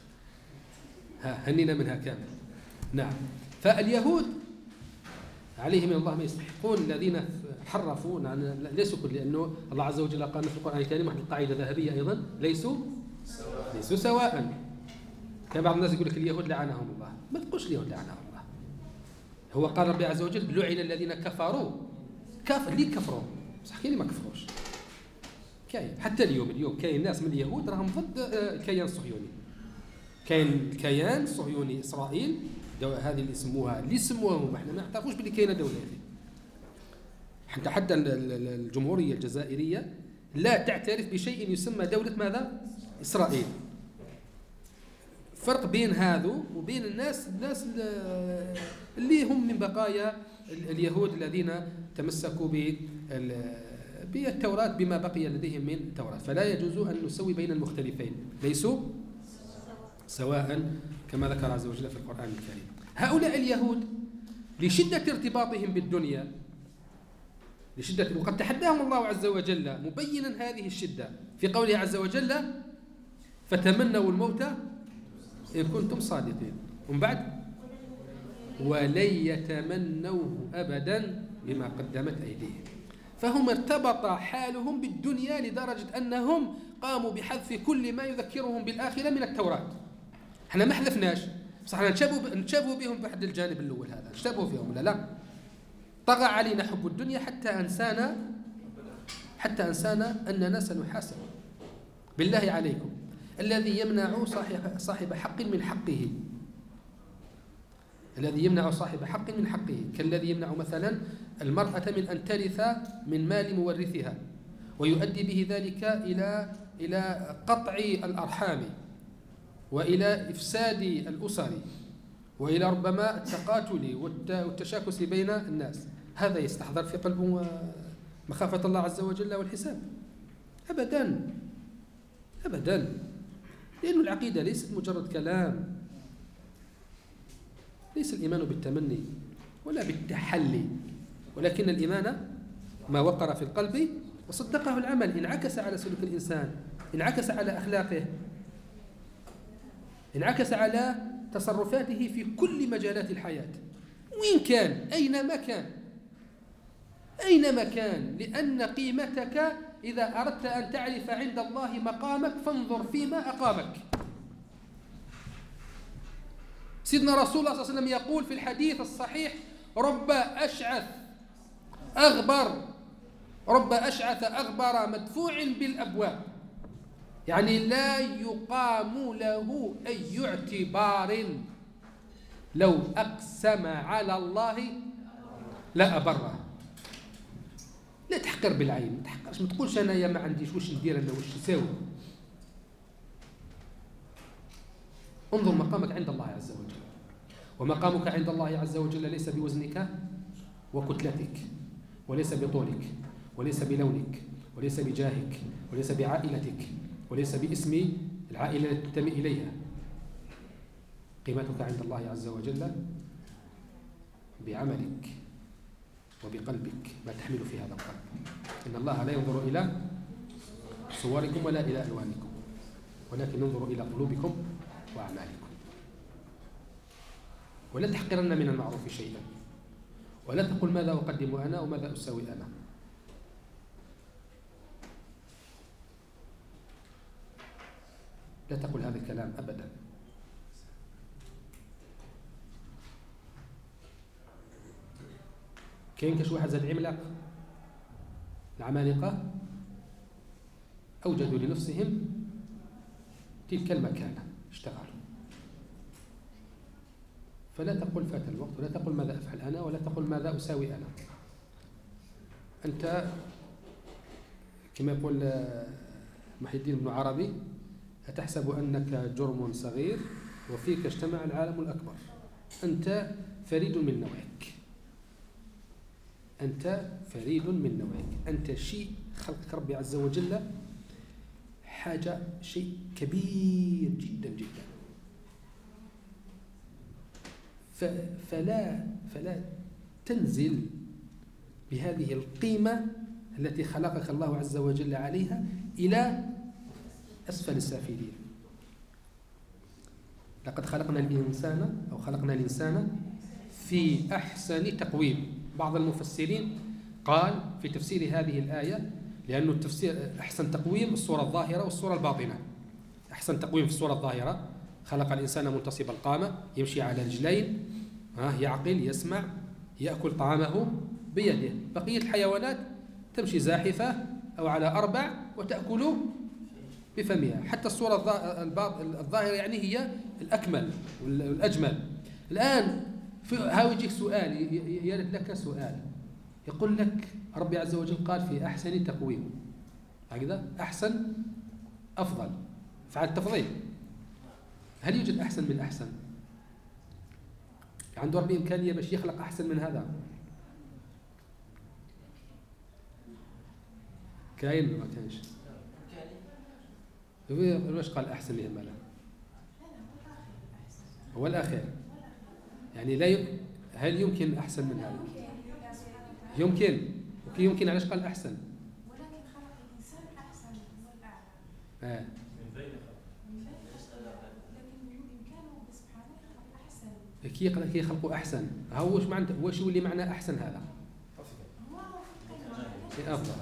هنينا منها كامل. نعم. فاليهود عليهم من الله ما يستحقون، الذين حرفوا ليسوا كل، لأنه الله عز وجل قال في القرآن الكريم واحد القاعدة ذهبية أيضا، ليسوا سواء. كان بعض الناس يقول لك اليهود لعنهم الله، ما تقولش اليهود لعنهم الله. هو قال ربي عز وجل لعن الذين كفروا. ليه كفروا؟ صح كاين ما كفروش، كاين حتى اليوم كاين ناس من اليهود راهم ضد الكيان الصهيوني. كاين الكيان الصهيوني إسرائيل، هذه اللي يسموها هم، احنا ما نعرفوش بلي كاينه دوله هذه. حتى الجمهوريه الجزائريه لا تعترف بشيء يسمى دوله ماذا؟ إسرائيل. فرق بين هذا وبين الناس اللي هم من بقايا اليهود الذين تمسكوا بالتوراة بما بقي لديهم من التوراة. فلا يجوز أن نسوي بين المختلفين، ليسوا سواء كما ذكر عز وجل في القرآن الكريم. هؤلاء اليهود لشدة ارتباطهم بالدنيا، وقد تحداهم الله عز وجل مبينا هذه الشدة في قوله عز وجل فتمنوا الموت إن كنتم صادقين، ومن بعد ولن يتمنوه أبدا بما قدمت أيديهم. فهم ارتبط حالهم بالدنيا لدرجة أنهم قاموا بحذف كل ما يذكرهم بالآخرة من التوراة. احنا ما حذفناش، بصح نتشابهوا بهم بحد الجانب الأول هذا، نتشابهوا فيهم ولا لا؟ طغى علينا حب الدنيا حتى أنسانا أننا سنحاسب. بالله عليكم، الذي يمنع صاحب حق من حقه، الذي يمنع صاحب حق من حقه، كالذي يمنع مثلا المرأة من أن ترث من مال مورثها، ويؤدي به ذلك إلى قطع الأرحام وإلى إفساد الأسر وإلى ربما التقاتل والتشاكس بين الناس. هذا يستحضر في قلبه مخافة الله عز وجل والحساب؟ أبدا أبدا، لأن العقيدة ليست مجرد كلام، ليس الإيمان بالتمني ولا بالتحلي، ولكن الإيمان ما وقر في القلب وصدقه العمل، انعكس على سلوك الإنسان، انعكس على أخلاقه، انعكس على تصرفاته في كل مجالات الحياة، وين كان، أينما كان، لأن قيمتك إذا أردت أن تعرف عند الله مقامك فانظر فيما أقامك. سيدنا رسول الله صلى الله عليه وسلم يقول في الحديث الصحيح رب أشعث أغبر مدفوع بالأبواب، يعني لا يقام له أي اعتبار لو أقسم على الله لا أبره. لا تحقر بالعين، ما تحقرش، ما تقولش أنا ما عنديش واش ندير أنا واش نساوي. انظر مقامك عند الله عز وجل، ومقامك عند الله عز وجل ليس بوزنك وكتلتك، وليس بطولك، وليس بلونك، وليس بجاهك، وليس بعائلتك، وليس باسم العائلة التي تنتمي إليها. قيمتك عند الله عز وجل بعملك وبقلبك، ما تحمل في هذا القلب. إن الله لا ينظر إلى صوركم ولا إلى ألوانكم، ولكن ينظر إلى قلوبكم وأعمالكم. ولا تحقرن من المعروف شيئا، ولا تقل ماذا أقدم أنا وماذا أساوي أنا. لا تقل هذا الكلام أبدا. كاين كاش واحد زاد عملاق، العمالقة أوجدوا لنفسهم تلك المكانة، اشتغلوا. فلا تقل فات الوقت، ولا تقل ماذا أفعل أنا، ولا تقل ماذا أساوي أنا. أنت كما يقول محي الدين بن عربي: أتحسب أنك جرم صغير وفيك اجتمع العالم الأكبر. أنت فريد من نوعك، أنت فريد من نوعك، أنت شيء خلقك ربي عز وجل حاجة، شيء كبير جدا جدا. فلا تنزل بهذه القيمة التي خلقك الله عز وجل عليها إلى أسفل السافلين. لقد خلقنا الإنسان في أحسن تقويم. بعض المفسرين قال في تفسير هذه الآية، لأن التفسير أحسن تقويم الصورة الظاهرة والصورة الباطنة. أحسن تقويم في الصورة الظاهرة: خلق الإنسان منتصب القامة، يمشي على رجلين، يعقل، يسمع، يأكل طعامه بيده. بقية الحيوانات تمشي زاحفة أو على أربع وتأكل بفمها. حتى الصورة الظاهرة يعني هي الأكمل والأجمل. الآن هاو يجيك سؤال، يرد لك سؤال، يقول لك ربي عز وجل قال في أحسن تقويم، هكذا أحسن أفضل، فعل تفضيل. هل يوجد أحسن من أحسن؟ عنده ربي إمكانية باش يخلق أحسن من هذا؟ كاين ما كانش؟ واش قال أحسن لهم لا؟ هو الأخير يعني لا هل يمكن أحسن من هذا؟ يمكن. علاش قال أحسن؟ ولكن خلق الإنسان أحسن والأعلى. من بين لكن بإمكانه سبحانه يخلق أحسن. كي يخلقوا أحسن، هو واش معنى، واش يولي معنى أحسن هذا؟ أفضل.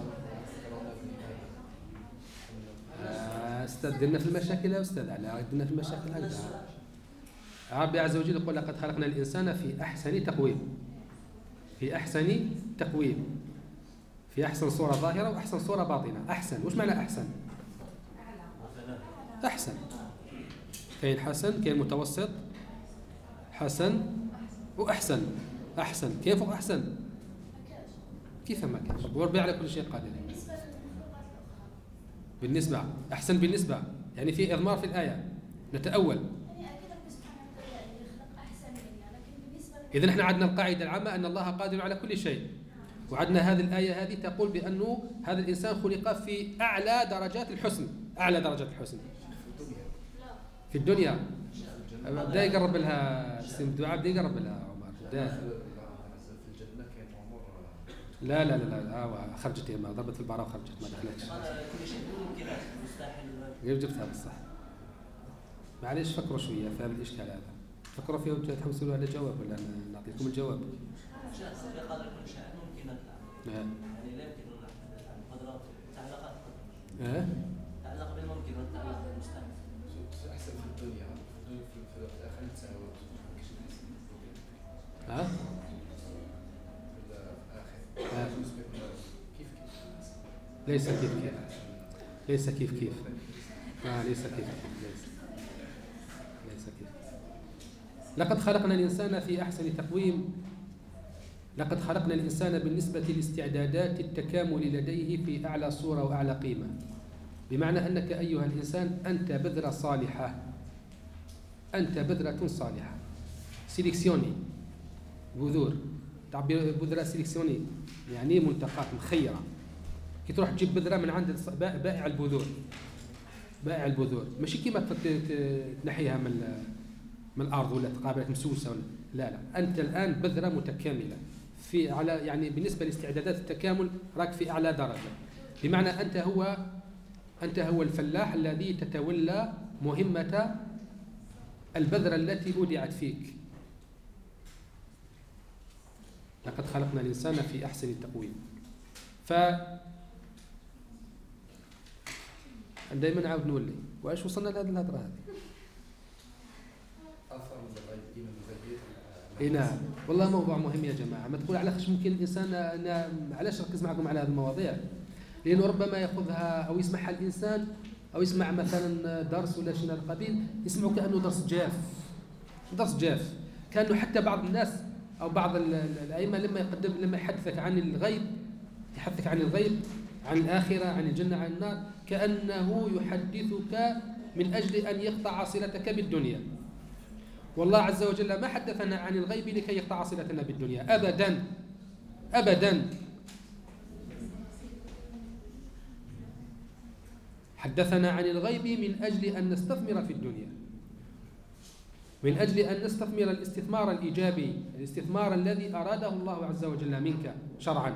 أستاذ درنا في المشاكل يا أستاذ، على درنا في المشاكل هكذا. ربي عز وجل يقول: لقد خلقنا الإنسان في أحسن تقويم. في أحسن تقويم، في أحسن صورة ظاهرة وأحسن صورة باطنة. أحسن، وش معنى أحسن؟ أحسن. كاين حسن، كاين متوسط، حسن وأحسن. أحسن كيف فوق أحسن؟ كيف ما كانش؟ وربي على كل شيء قادر. بالنسبة أحسن، بالنسبة يعني في إضمار في الآية. نتأول. إذن احنا عندنا القاعدة العامة أن الله قادر على كل شيء، وعندنا هذه الآية هذه تقول بأنه هذا الإنسان خلق في أعلى درجات الحسن. أعلى درجات الحسن في الدنيا. بدأ يقرب لها اسم الدعاء، بدأ يقرب لها عمر. لا لا لا لا، خرجت، ما ضربت في البراء وخرجت، ما دخلتش. كل شيء ممكن مستحيل. غير جبتها بالصح. معليش فكروا شوية في هذا الإشكال هذا، فكروا فيه وتحوسوا على جواب، ولا نعطيكم الجواب؟ بقدر كل شيء ممكن نطلع. يعني لا يمكن القدرات تعلقات تعلق بالممكن وتعلق بالمستحيل. أحسن في الدنيا، في الآخرة تساوي. ليس كيف كيف. ليس كيف كيف. ليس كيف كيف. ليس كيف. لقد خلقنا الإنسان في أحسن تقويم. لقد خلقنا الإنسان بالنسبة لاستعدادات التكامل لديه في أعلى صورة وأعلى قيمة، بمعنى أنك أيها الإنسان أنت بذرة صالحة، أنت بذرة صالحة. سيليكسيوني، بذور، تعبير بذرة سيليكسيوني يعني منتقات مخيرة. كي تروح تجيب بذرة من عند بائع البذور، بائع البذور ماشي كيما تنحيها من الأرض ولا تقابلك مسوسة ولا لا، أنت الآن بذرة متكاملة في على يعني بالنسبة لاستعدادات التكامل راك في أعلى درجة، بمعنى أنت هو الفلاح الذي تتولى مهمة البذرة التي أودعت فيك. لقد خلقنا الإنسان في أحسن تقويم. دائما نعاود نولي واش وصلنا لهذه الهضرة هذه. اي نعم والله موضوع مهم يا جماعه. ما تقول علاش ممكن الانسان، انا علاش نركز معكم على هذه المواضيع؟ لانه ربما ياخذها او يسمعها الانسان، او يسمع مثلا درس ولا شيء من القبيل، يسمعه كانه درس جاف، درس جاف، كانه حتى بعض الناس او بعض الائمه لما يحدثك عن الغيب، يحدثك عن الغيب، عن الاخره، عن الجنه، عن النار، كانه يحدثك من اجل ان يقطع صلتك بالدنيا. والله عز وجل ما حدثنا عن الغيب لكي يقطع صلتنا بالدنيا أبدا أبدا. حدثنا عن الغيب من أجل أن نستثمر في الدنيا، من أجل أن نستثمر الاستثمار الإيجابي، الاستثمار الذي أراده الله عز وجل منك شرعا.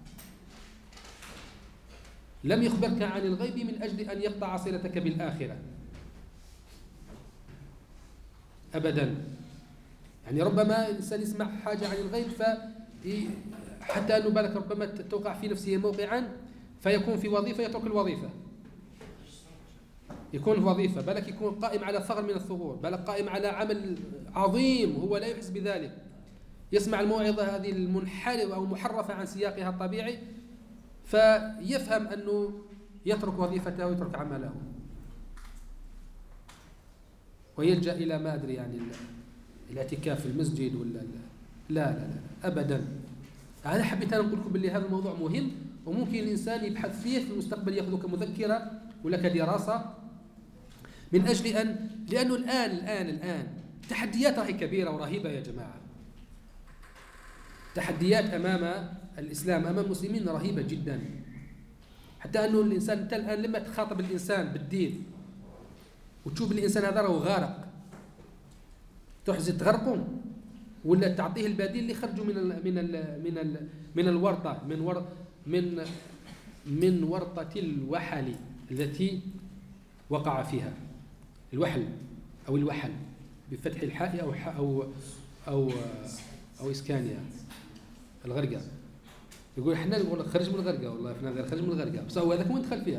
لم يخبرك عن الغيب من أجل أن يقطع صلتك بالآخرة أبدا. يعني ربما الإنسان يسمع حاجة عن الغيب حتى أنه بالك ربما توقع في نفسه موقعا فيكون في وظيفة يترك الوظيفة، يكون في وظيفة، بالك يكون قائم على ثغر من الثغور، بالك قائم على عمل عظيم هو لا يحس بذلك، يسمع الموعظة هذه المنحرفة أو محرفة عن سياقها الطبيعي فيفهم أنه يترك وظيفته ويترك عمله ويلجأ إلى ما أدري يعني الاعتكاف في المسجد ولا لا أبدا. أنا حبيت أنا نقول لكم باللي هذا الموضوع مهم وممكن الإنسان يبحث فيه في المستقبل، يأخذه كمذكرة ولا كدراسة، من أجل لأنه الآن تحديات راهي كبيرة ورهيبة يا جماعة. تحديات أمام الإسلام، أمام المسلمين رهيبة جدا، حتى أنه الإنسان أنت الآن لما تخاطب الإنسان بالدين وتشوف الإنسان هذا راهو غارق، تحزن تغرقه ولا تعطيه البديل اللي خرجوا من الورطة، من ورطة الوحل التي وقع فيها. الوحل أو الوحل بفتح الحاء أو إسكانها، الغرقة. يقول احنا نقول خرج من الغرقة، والله فلان خرج من الغرقة، بس هو هذاك وين دخل فيها؟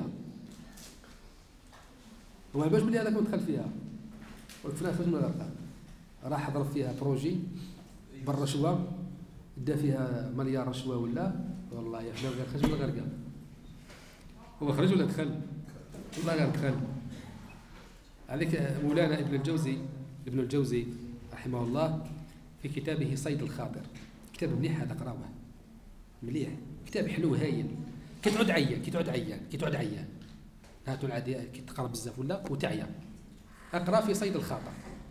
هو باش بلي هذاك وين دخل فيها؟ فلان خرج من الغرقة، راح ضرب فيها بروجي بالرشوة، دا فيها مليار رشوة ولا والله يا فلان خرج من الغرقة. هو خرج ولا دخل؟ والله قال دخل. هذيك مولانا ابن الجوزي رحمه الله في كتابه صيد الخاطر، كتاب مليح هذا، قراوه مليح، كتاب حلو هايل. كي تعود عيان هاتوا العادي كي تقرا بزاف ولا وتعيا، اقرا في صيد الخاطر.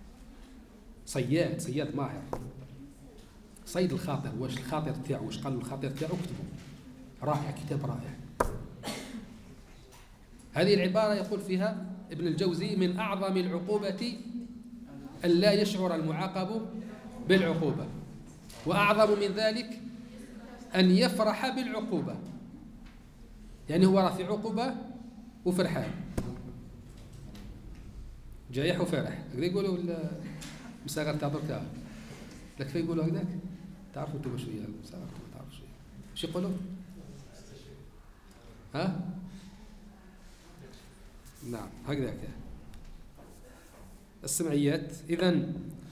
صياد ماهر، صيد الخاطر، واش الخاطر تاعو، واش قال الخاطر تاعو، اكتبه، رائع، كتاب رائع. هذه العبارة يقول فيها ابن الجوزي: من أعظم العقوبة أن لا يشعر المعاقب بالعقوبة، وأعظم من ذلك أن يفرح بالعقوبة. يعني هو راه في عقوبة وفرحان، جايح وفرح، هكذا يقولوا المساغر تاع دركا، لك في يقولوا هكذاك، تعرفوا انتم شويه المساغر ما تعرفوا شويه واش يقولوا؟ ها؟ نعم هكذاك. السمعيات إذن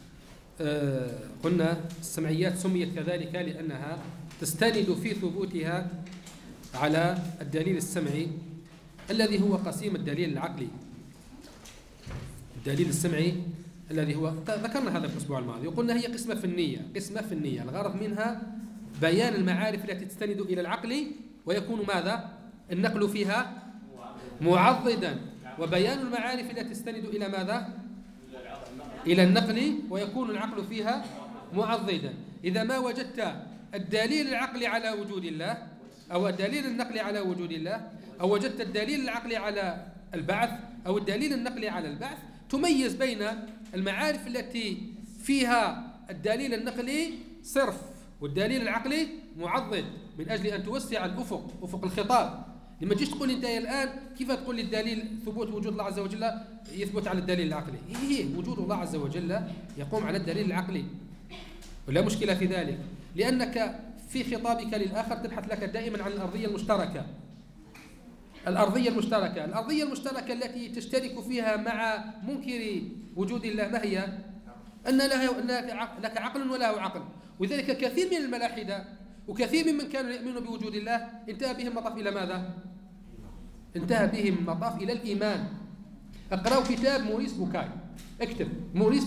قلنا السمعيات سميت كذلك لأنها تستند في ثبوتها على الدليل السمعي الذي هو قسيم الدليل العقلي. الدليل السمعي الذي هو ذكرنا هذا في الأسبوع الماضي وقلنا هي قسمة فنية الغرض منها بيان المعارف التي تستند إلى العقل ويكون ماذا؟ النقل فيها معضدا، وبيان المعارف التي تستند إلى ماذا؟ إلى النقل ويكون العقل فيها معضدا. إذا ما وجدت الدليل العقلي على وجود الله أو الدليل النقلي على وجود الله أو وجدت الدليل العقلي على البعث أو الدليل النقلي على البعث، تميز بين المعارف التي فيها الدليل النقلي صرف والدليل العقلي معضد، من أجل أن توسع الأفق، أفق الخطاب. لما تجيش تقول أنت الآن كيف تقول لي الدليل ثبوت وجود الله عز وجل يثبت على الدليل العقلي؟ وجود الله عز وجل يقوم على الدليل العقلي ولا مشكلة في ذلك، لأنك في خطابك للآخر تبحث لك دائما عن الأرضية المشتركة. الأرضية المشتركة التي تشترك فيها مع منكر وجود الله ما هي؟ أن لك عقل وله عقل. وذلك كثير من الملاحدة وكثير ممن كانوا يؤمنون بوجود الله انتهى بهم مطاف إلى ماذا؟ انتهى بهم مطاف إلى الإيمان. اقرأوا كتاب موريس بوكاي، اكتب موريس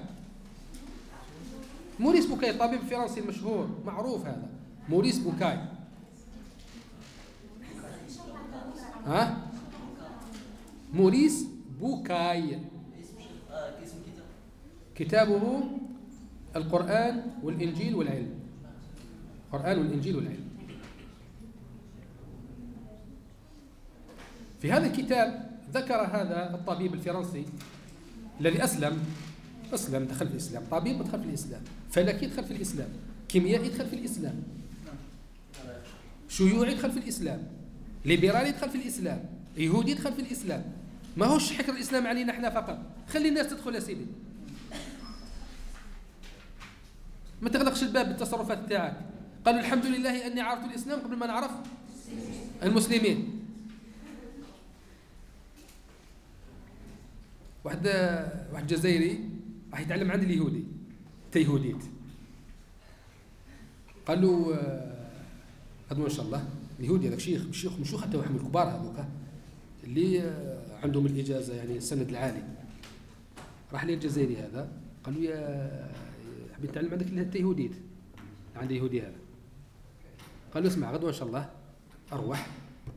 بوكاي طبيب فرنسي مشهور معروف، هذا موريس بوكاي. موريس بوكاي كتابه القرآن والإنجيل والعلم. في هذا الكتاب ذكر هذا الطبيب الفرنسي الذي أسلم دخل في الإسلام، طبيب دخل في الإسلام، فلكي دخل في الإسلام، كيميائي دخل في الإسلام، شيوعي دخل في الإسلام، ليبرالي دخل في الإسلام، يهودي يدخل في الإسلام. ما هوش حكر الإسلام علينا احنا فقط، خلي الناس تدخل يا سيدي، ما تغلقش الباب بالتصرفات تاعك. قالوا الحمد لله أني عرفت الإسلام قبل ما نعرف المسلمين. واحد جزائري راح يتعلم عند اليهودي تيهوديت، قال له هذا ما شاء الله اليهودي هذاك شيوخ حتى واحد من الكبار هذوك اللي عندهم الإجازة يعني السند العالي. راح لي الجزائري هذا قال له يا حبيت نتعلم عندك التيهوديت عند اليهودي هذا. قال له اسمع غدوة إن شاء الله أروح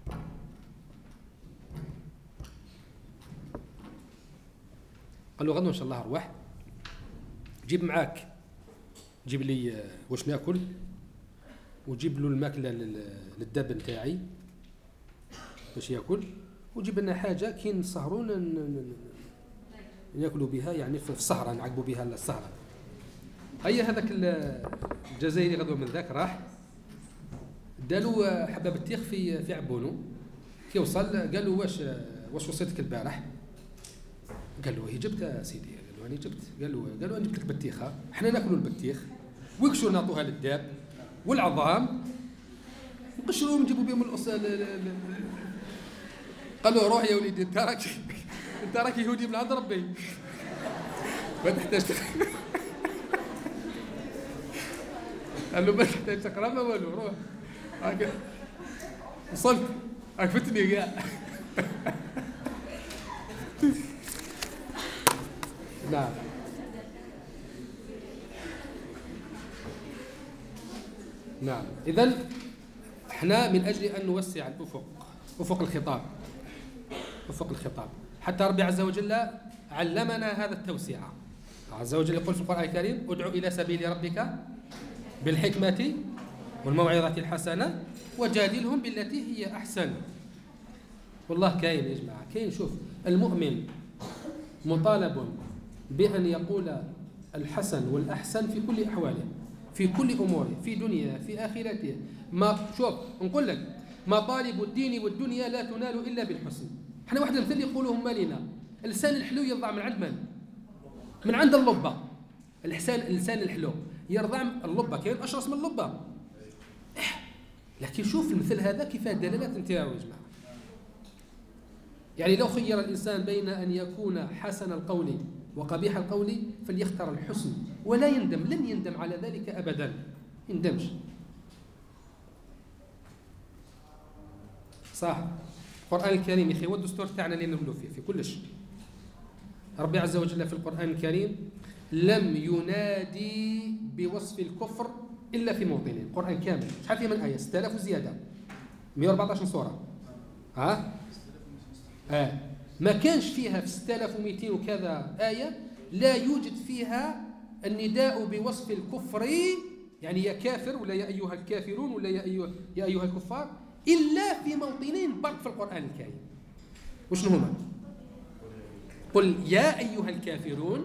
إن شاء الله أروح جيب معاك، جيب لي واش ناكل وجيب له الماكلة للدب نتاعي باش ياكل، وجيب لنا حاجة كي نسهرون ناكلوا بها يعني في السهرة نعقبوا بها السهرة. هيا هذاك الجزائري غدوة من ذاك راح دالو حبة بطيخ في عبونو. كي وصل قال له واش وصيتك البارح؟ قال له هي جبت يا سيدي. قال له انا جبت. قال له انا جبت لك بطيخه، احنا ناكلوا البطيخ ويكشوا نعطوها للداب والعظام نقشروهم نجيبوا بهم قال له روح يا وليدي انت راك يهودي من عند ربي ما تحتاج قال له ما تحتاج تقرا ما والو، روح هاك وصلت هاك فتني كاع. نعم إذن احنا من أجل أن نوسع أفق الخطاب حتى ربي عز وجل علمنا هذا التوسعة. عز وجل يقول في القرآن الكريم ادعو إلى سبيل ربك بالحكمة والموعظة الحسنة وجادلهم بالتي هي أحسن. والله كاين يا جماعة، كاين. شوف المؤمن مطالب بأن يقول الحسن والأحسن في كل أحواله، في كل أموره، في دنيا في آخرته. ما شوف نقول لك مطالب الدين والدنيا لا تنال إلا بالحسن. احنا واحد المثل يقولوا هم لنا اللسان الحلو يرضع من عند من؟ من عند اللبة. اللسان الحلو يرضع اللبة، كاين أشرس من اللبة. لكن شوف المثل هذا كيف الدلالات انتهاء يا جماعة. يعني لو خير الإنسان بين أن يكون حسن القول وقبيح القول فليختار الحسن ولا يندم، لن يندم على ذلك أبدا، يندمش. صح القرآن الكريم يخي والدستور تاعنا اللي نملو فيه في كل شيء. ربي عز وجل في القرآن الكريم لم ينادي بوصف الكفر إلا في موطنين. القرآن كامل شحال فيه من آية؟ 6000 وزيادة، 114 سورة. ما كانش فيها في 6200 وكذا آية لا يوجد فيها النداء بوصف الكفر، يعني يا كافر ولا يا أيها الكافرون ولا يا أيها الكفار، إلا في موطنين برك في القرآن الكريم. وشنو هما؟ قل يا أيها الكافرون،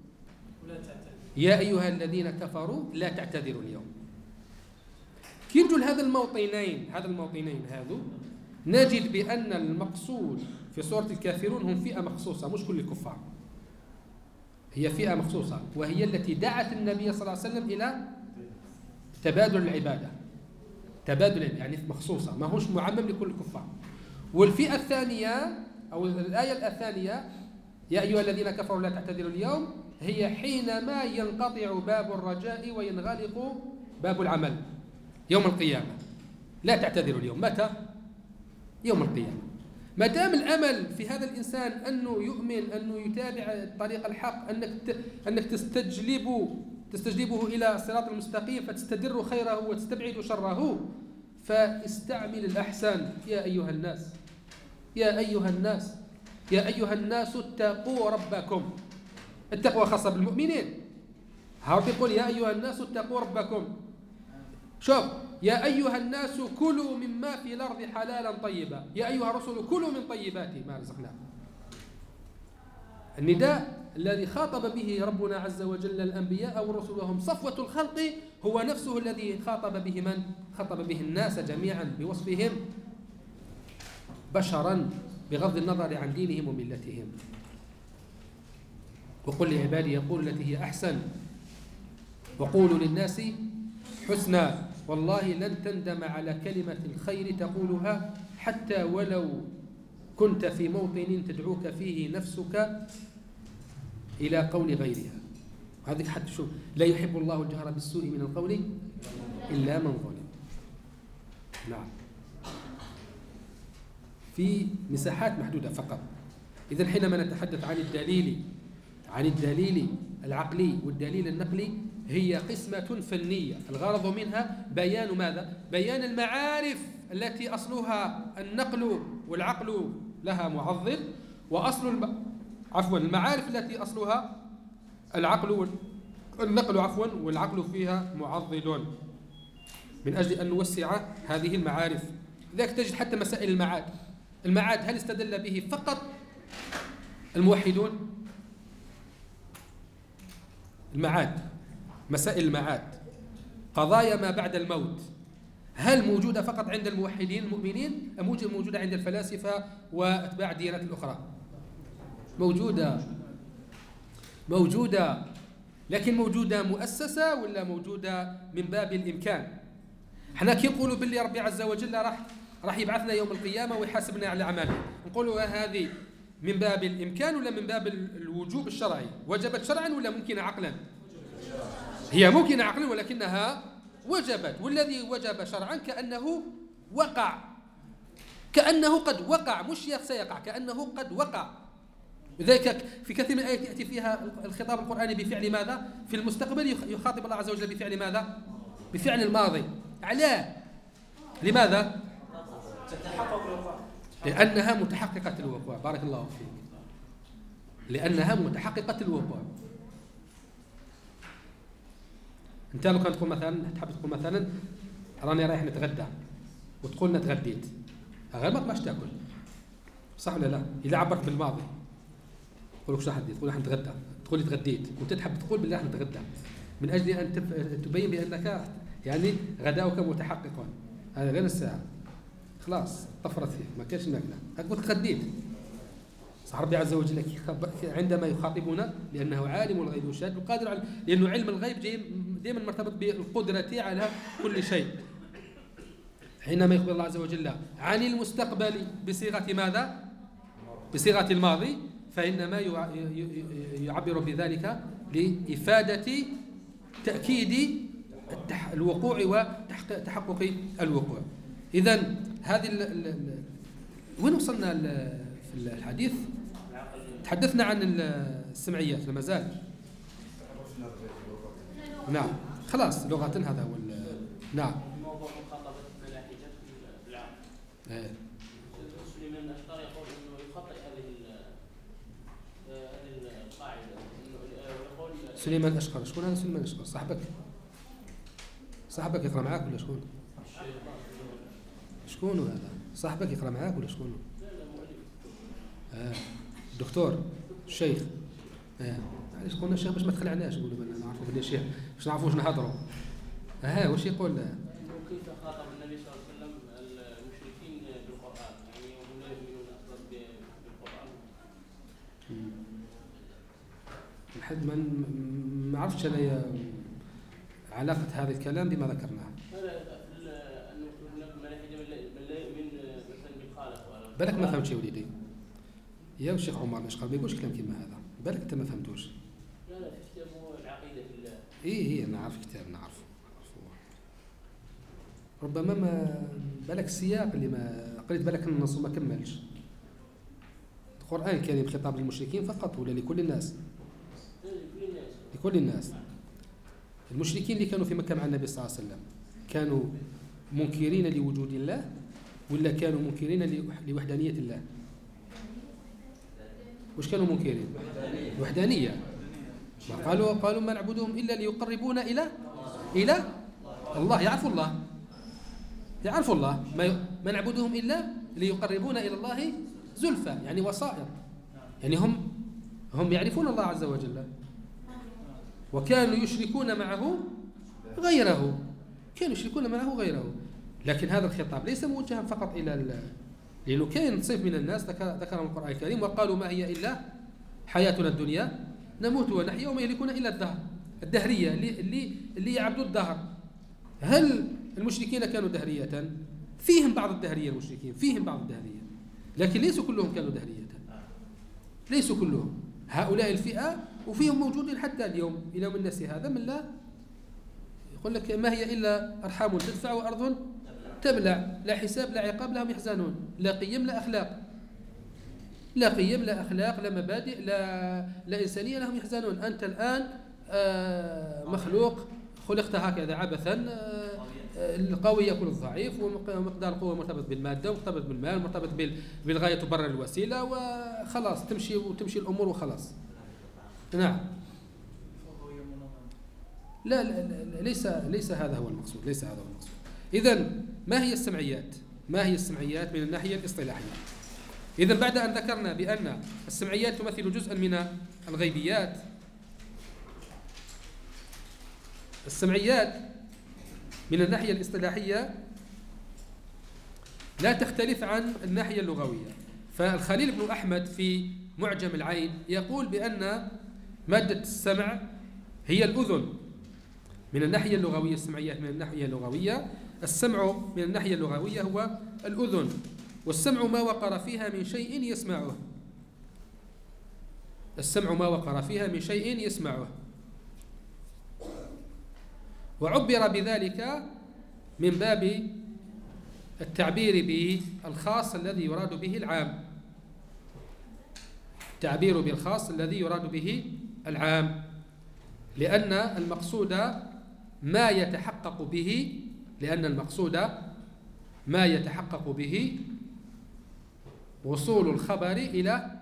يا أيها الذين كفروا لا تعتذروا اليوم. كي نجوا لهذا الموطنين هذو نجد بأن المقصود في سورة الكافرون هم فئة مخصوصة، مش كل الكفار، هي فئة مخصوصة، وهي التي دعت النبي صلى الله عليه وسلم إلى تبادل العبادة، يعني مخصوصة، ما هوش معمم لكل الكفار. والفئة الثانية أو الآية الثانية يا أيها الذين كفروا لا تعتذروا اليوم، هي حينما ينقطع باب الرجاء وينغلق باب العمل يوم القيامة. لا تعتذروا اليوم، متى؟ يوم القيامة. ما دام الأمل في هذا الإنسان أنه يؤمن، أنه يتابع طريق الحق، أنك تستجلبه إلى الصراط المستقيم فتستدر خيره وتستبعد شره، فاستعمل الأحسن. يا أيها الناس اتقوا ربكم. التقوى خاصة بالمؤمنين. هارب يقول يا أيها الناس اتقوا ربكم. شوف، يا أيها الناس كلوا مما في الأرض حلالا طيبا، يا أيها الرسل كلوا من طيبات ما رزقناكم. النداء الذي خاطب به ربنا عز وجل الأنبياء والرسل وهم صفوة الخلق هو نفسه الذي خاطب به من؟ خاطب به الناس جميعا بوصفهم بشرا بغض النظر عن دينهم وملتهم. وقل لعبادي يقول التي هي أحسن وقولوا للناس حسنا والله لن تندم على كلمة الخير تقولها حتى ولو كنت في موطن تدعوك فيه نفسك إلى قول غيرها. هذه حتى شوف، لا يحب الله الجهر بالسوء من القول إلا من ظلم. نعم، في مساحات محدودة فقط. إذن حينما نتحدث عن الدليل العقلي والدليل النقلي هي قسمة فنية، الغرض منها بيان ماذا؟ بيان المعارف التي أصلها النقل والعقل لها معضل، وأصل المعارف التي أصلها النقل والعقل فيها معضل، من أجل أن نوسع هذه المعارف. لذلك تجد حتى مسائل المعاد هل استدل به فقط الموحدون؟ مسائل المعاد، قضايا ما بعد الموت، هل موجودة فقط عند الموحدين المؤمنين أم موجودة عند الفلاسفة وأتباع الديانات الأخرى؟ موجودة، لكن موجودة مؤسسة ولا موجودة من باب الإمكان؟ احنا كي نقولوا باللي ربي عز وجل راح يبعثنا يوم القيامة ويحاسبنا على أعمالنا، نقولوا هذه من باب الإمكان ولا من باب الوجوب الشرعي؟ وجبت شرعا ولا ممكنة عقلا؟ هي ممكنة عقلا ولكنها وجبت، والذي وجب شرعا كأنه قد وقع، مش سيقع، كأنه قد وقع. لذلك في كثير من الآيات يأتي فيها الخطاب القرآني بفعل ماذا؟ في المستقبل يخاطب الله عز وجل بفعل ماذا؟ بفعل الماضي. علاه؟ لماذا؟ لأنها متحققة الوقوع. بارك الله فيك. لأنها متحققة الوقوع. أنت لو كان تقول مثلا، تحب تقول مثلا راني رايح نتغدى وتقول نتغديت، غير ما تبغاش تاكل، صح ولا لا؟ إذا عبرت بالماضي تقول لك شو حديت، تقول راح نتغدى، تقول لي تغديت، وأنت تحب تقول بالله راح نتغدى، من أجل أن تبين بأنك يعني غداؤك متحقق. هذا غير الساعة، خلاص طفرت فيه، ما كانش ناكله، أقول تغديت. صح، ربي عز وجل عندما يخاطبنا لأنه عالم الغيب والشهادة وقادر على، لأنه علم الغيب دائما مرتبط بالقدرة على كل شيء. حينما يخبر الله عز وجل عن المستقبل بصيغة ماذا؟ بصيغة الماضي، فإنما يعبر بذلك لإفادة تأكيد الوقوع وتحقق الوقوع. إذن هذه وين وصلنا في الحديث؟ تحدثنا عن السمعيات لا مازال. نعم خلاص لغة هذا هو نعم. موضوع مخاطبة الملاحدة بالعام. سليمان الأشقر يقول أنه يخطئ هذه القاعدة، ويقول سليمان الأشقر شكون هذا؟ سليمان الأشقر صاحبك يقرأ معاك ولا شكون؟ شكون هذا؟ صاحبك يقرأ معاك ولا شكون؟ الدكتور الشيخ. علاش قلنا الشيخ باش ما تخلعناش، نقولوا نعرفوا بلي الشيخ باش نعرفوا واش نهضروا. واش يقول؟ كيف خاطب النبي صلى الله عليه وسلم المشركين بالقرآن، يعني هم لا يؤمنون أصلا بالقرآن. لحد ما عرفتش أنا علاقة هذا الكلام بما ذكرناه. أنه هناك ملاحدة من لا يؤمن مثلا بالخالق. بالك ما فهمتش يا وليدي. يا الشيخ عمر الأشقر ما يقولش كلام كيما هذا، بالك أنت ما فهمتوش. لا في كتابه العقيدة في الله. إيه نعرف كتاب نعرفه. ربما ما بالك السياق اللي ما قريت بالك النص وما كملش. القرآن الكريم خطاب للمشركين فقط ولا لكل الناس؟ لكل الناس. المشركين اللي كانوا في مكة مع النبي صلى الله عليه وسلم كانوا منكرين لوجود الله ولا كانوا منكرين لوحدانية الله؟ وش كانوا منكرين؟ وحدانية. قالوا ما نعبدهم إلا ليقربونا إلى الله. يعرفوا الله ما نعبدهم إلا ليقربونا إلى الله زلفى، يعني وسائط، يعني هم يعرفون الله عز وجل وكانوا يشركون معه غيره. لكن هذا الخطاب ليس موجها فقط لأنه كاين صنف من الناس ذكرهم القرآن الكريم وقالوا ما هي إلا حياتنا الدنيا نموت ونحيا وما يهلكنا إلا الدهر. الدهرية اللي يعبدوا الدهر. هل المشركين كانوا دهرية؟ فيهم بعض الدهرية المشركين، لكن ليسوا كلهم كانوا دهرية، ليسوا كلهم. هؤلاء الفئة وفيهم موجودين حتى اليوم إلى يوم الناس هذا من لا يقول لك ما هي إلا أرحام تدفع وأرض تبلع، لا حساب لا عقاب لهم يحزنون، لا قيم لا أخلاق، لا مبادئ لا إنسانية لهم يحزنون. أنت الآن مخلوق خلقت هكذا عبثا، القوي يأكل الضعيف، ومقدار القوة مرتبط بالمادة ومرتبط بالمال مرتبط بالغاية تبرر الوسيلة، وخلاص تمشي الأمور وخلاص. نعم. لا ليس هذا هو المقصود. إذن ما هي السمعيات من الناحية الاصطلاحية؟ إذن بعد أن ذكرنا بأن السمعيات تمثل جزءا من الغيبيات، السمعيات من الناحية الاصطلاحية لا تختلف عن الناحية اللغوية. فالخليل بن أحمد في معجم العين يقول بأن مادة السمع هي الأذن من الناحية اللغوية. السمعيات من الناحية اللغوية، السمع من الناحية اللغوية هو الأذن، والسمع ما وقر فيها من شيء يسمعه. وعبر بذلك من باب التعبير بالخاص الذي يراد به العام. تعبير بالخاص الذي يراد به العام، لأن المقصود ما يتحقق به وصول الخبر إلى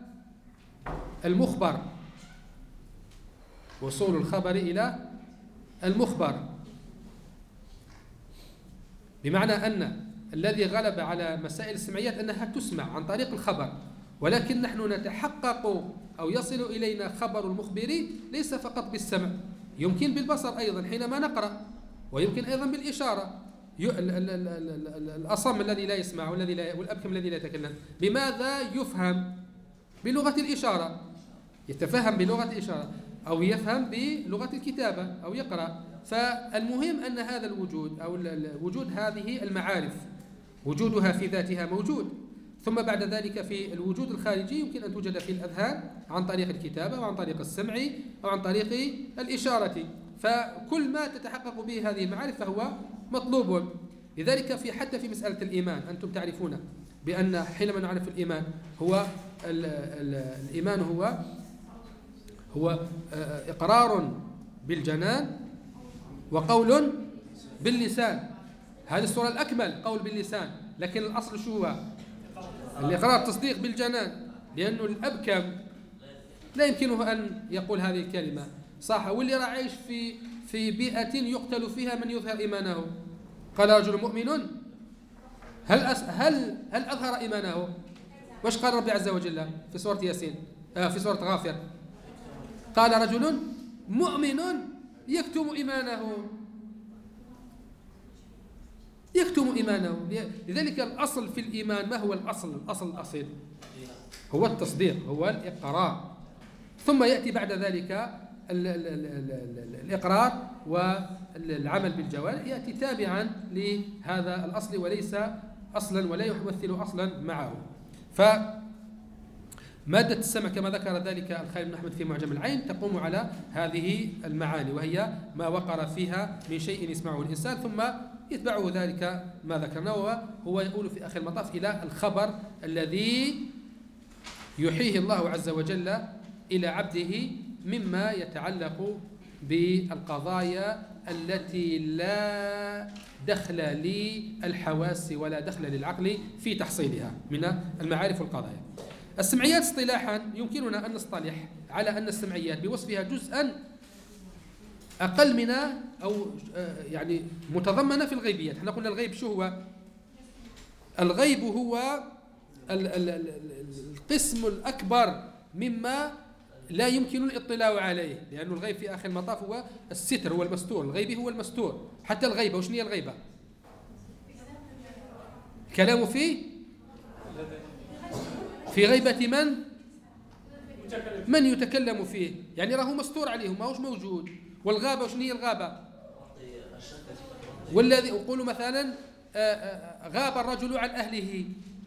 المخبر. بمعنى أن الذي غلب على مسائل السمعيات أنها تسمع عن طريق الخبر، ولكن نحن نتحقق أو يصل إلينا خبر المخبر ليس فقط بالسمع، يمكن بالبصر أيضا حينما نقرأ، ويمكن أيضا بالإشارة. الأصم الذي لا يسمع والأبكم الذي لا يتكلم بماذا يفهم؟ بلغة الإشارة، يتفهم بلغة الإشارة أو يفهم بلغة الكتابة أو يقرأ. فالمهم أن هذا الوجود أو وجود هذه المعارف وجودها في ذاتها موجود، ثم بعد ذلك في الوجود الخارجي يمكن أن توجد في الأذهان عن طريق الكتابة وعن طريق السمع أو عن طريق الإشارة. فكل ما تتحقق به هذه المعارف فهو مطلوب. لذلك حتى في مسألة الإيمان أنتم تعرفون بأن حينما نعرف الإيمان هو هو إقرار بالجنان وقول باللسان. هذه الصورة الأكمل قول باللسان، لكن الأصل شو هو؟ الإقرار تصديق بالجنان، لأنه الأبكم لا يمكنه أن يقول هذه الكلمة صح. واللي راه عايش في بيئة يقتل فيها من يظهر إيمانه. قال رجل مؤمن هل أظهر إيمانه؟ واش قال ربي عز وجل في سورة ياسين في سورة غافر؟ قال رجل مؤمن يكتم إيمانه. لذلك الأصل في الإيمان ما هو الأصل الأصيل؟ هو التصديق، هو الإقرار، ثم يأتي بعد ذلك الإقرار والعمل بالجوارح يأتي تابعا لهذا الأصل وليس أصلا ولا يمثل أصلا معه. فمادة السمع كما ذكر ذلك الخليل بن أحمد في معجم العين تقوم على هذه المعاني، وهي ما وقر فيها من شيء يسمعه الإنسان ثم يتبعه ذلك ما ذكرناه، وهو يقول في آخر المطاف إلى الخبر الذي يحييه الله عز وجل إلى عبده مما يتعلق بالقضايا التي لا دخل للحواس ولا دخل للعقل في تحصيلها من المعارف والقضايا. السمعيات اصطلاحا يمكننا أن نصطلح على أن السمعيات بوصفها جزءا أقل من أو يعني متضمنة في الغيبيات. احنا قلنا الغيب شو هو؟ الغيب هو القسم الأكبر مما لا يمكن الاطلاع عليه، لأن الغيب في آخر المطاف هو الستر، هو المستور. الغيب هو المستور. حتى الغيبة، وشنو هي الغيبة؟ كلام في غيبة من يتكلم فيه، يعني راهو مستور عليه ما هوش موجود. والغابة وشنو هي الغابة؟ والذي يقول مثلا غاب الرجل عن أهله،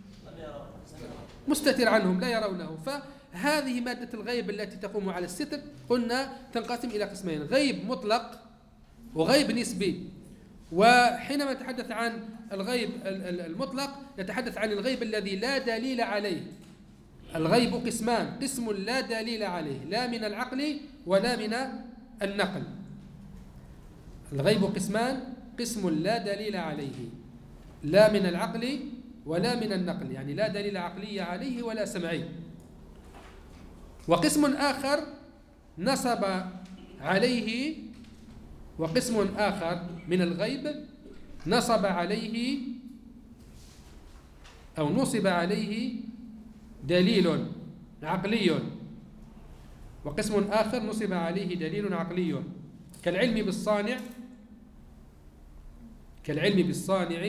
مستتر عنهم لا يرونه. فهذه مادة الغيب التي تقوم على الستر قلنا تنقسم إلى قسمين: غيب مطلق وغيب نسبي. وحينما نتحدث عن الغيب المطلق نتحدث عن الغيب الذي لا دليل عليه. الغيب قسمان: قسم لا دليل عليه لا من العقل ولا من النقل. الغيب قسمان: قسم لا دليل عليه لا من العقل ولا من النقل، يعني لا دليل عقلي عليه ولا سمعي. وقسم آخر نصب عليه، وقسم آخر من الغيب نصب عليه أو نصب عليه دليل عقلي، وقسم آخر نصب عليه دليل عقلي كالعلم بالصانع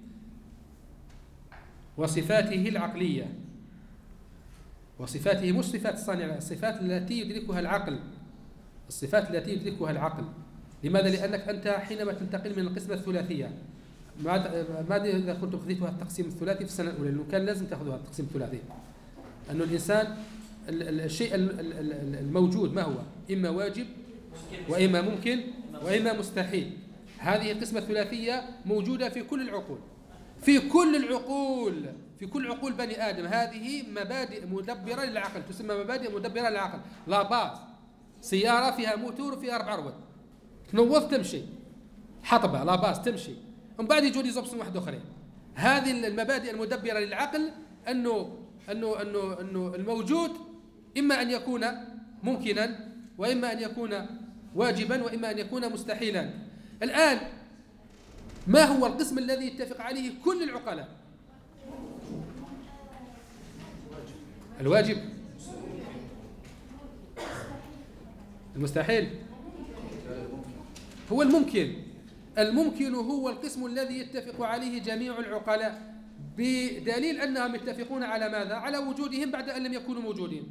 وصفاته العقلية. وصفاته مش صفات الصانع، الصفات التي يدركها العقل. لماذا؟ لأنك أنت حينما تنتقل من القسمة الثلاثية، ماذا إذا كنت خذيتها التقسيم الثلاثي في السنة الأولى، لأنه كان لازم تأخذها التقسيم الثلاثي، أنه الإنسان الشيء الموجود ما هو؟ إما واجب وإما ممكن وإما مستحيل. هذه القسمة الثلاثية موجودة في كل العقول، في كل عقول بني آدم. هذه مبادئ مدبرة للعقل، تسمى مبادئ مدبرة للعقل. لا باز سيارة فيها موتور وفيها 4 عروض، تنوض تمشي، حطبة لا باز تمشي، ومن بعد يجوا لي زبصن واحد آخرين. هذه المبادئ المدبرة للعقل أنه الموجود إما أن يكون ممكنا وإما أن يكون واجبا وإما أن يكون مستحيلا. الآن ما هو القسم الذي يتفق عليه كل العقلاء؟ الواجب، المستحيل، هو الممكن. الممكن هو القسم الذي يتفق عليه جميع العقلاء، بدليل أنهم يتفقون على ماذا؟ على وجودهم بعد أن لم يكونوا موجودين.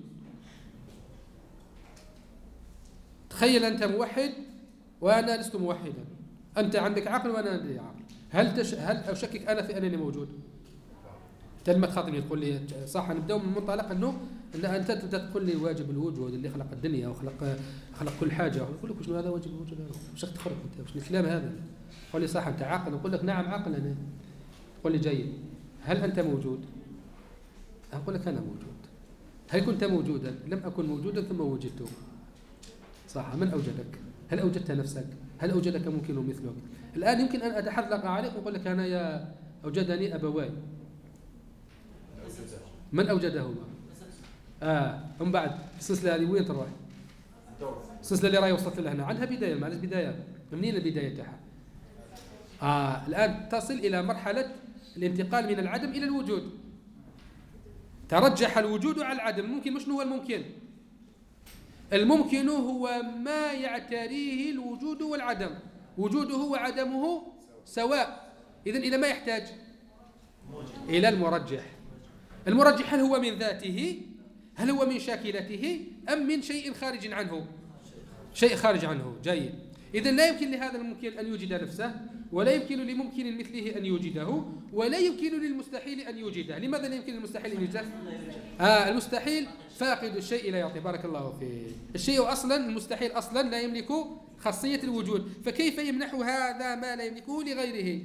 تخيل أنت موحد وأنا لست موحدا، أنت عندك عقل وأنا عندي عقل، هل أشكك أنا في أنني موجود؟ تلمة خاطرني تقول لي صح، نبدأ من منطلق أنه أنت تقول لي واجب الوجود اللي خلق الدنيا وخلق كل حاجة، أقول لك شنو هذا واجب الوجود؟ وش تخرج أنت؟ وش الكلام هذا؟ تقول لي صح أنت عاقل، أقول لك نعم عاقل أنا. تقول لي جيد، هل أنت موجود؟ أقول لك أنا موجود. هل كنت موجودا؟ لم أكن موجودا ثم وجدت. صح. من أوجدك؟ هل أوجدت نفسك؟ هل أوجدك ممكن مثلك؟ الآن يمكن أن أتحذلق عليك وأقول لك أنا يا أوجدني أبواي. من أوجدهما؟ من بعد السلسلة هذه وين تروح؟ السلسلة اللي راهي وصلت لهنا عندها بداية، معلش بداية، منين البداية تاعها؟ الآن تصل إلى مرحلة الانتقال من العدم إلى الوجود. ترجح الوجود على العدم. الممكن مش هو الممكن؟ الممكن هو ما يعتريه الوجود والعدم، وجوده وعدمه سواء. إذن إلى ما يحتاج؟ إلى المرجح. المرجح هل هو من ذاته؟ هل هو من شاكلته؟ أم من شيء خارج عنه؟ شيء خارج عنه. جيد. إذن لا يمكن لهذا الممكن أن يوجد نفسه، ولا يمكن لممكن مثله أن يوجده، ولا يمكن للمستحيل أن يوجده. لماذا لا يمكن للمستحيل أن يوجده؟ المستحيل فاقد الشيء لا يعطي. بارك الله فيه. الشيء أصلا المستحيل أصلا لا يملك خاصية الوجود، فكيف يمنح هذا ما لا يملكه لغيره؟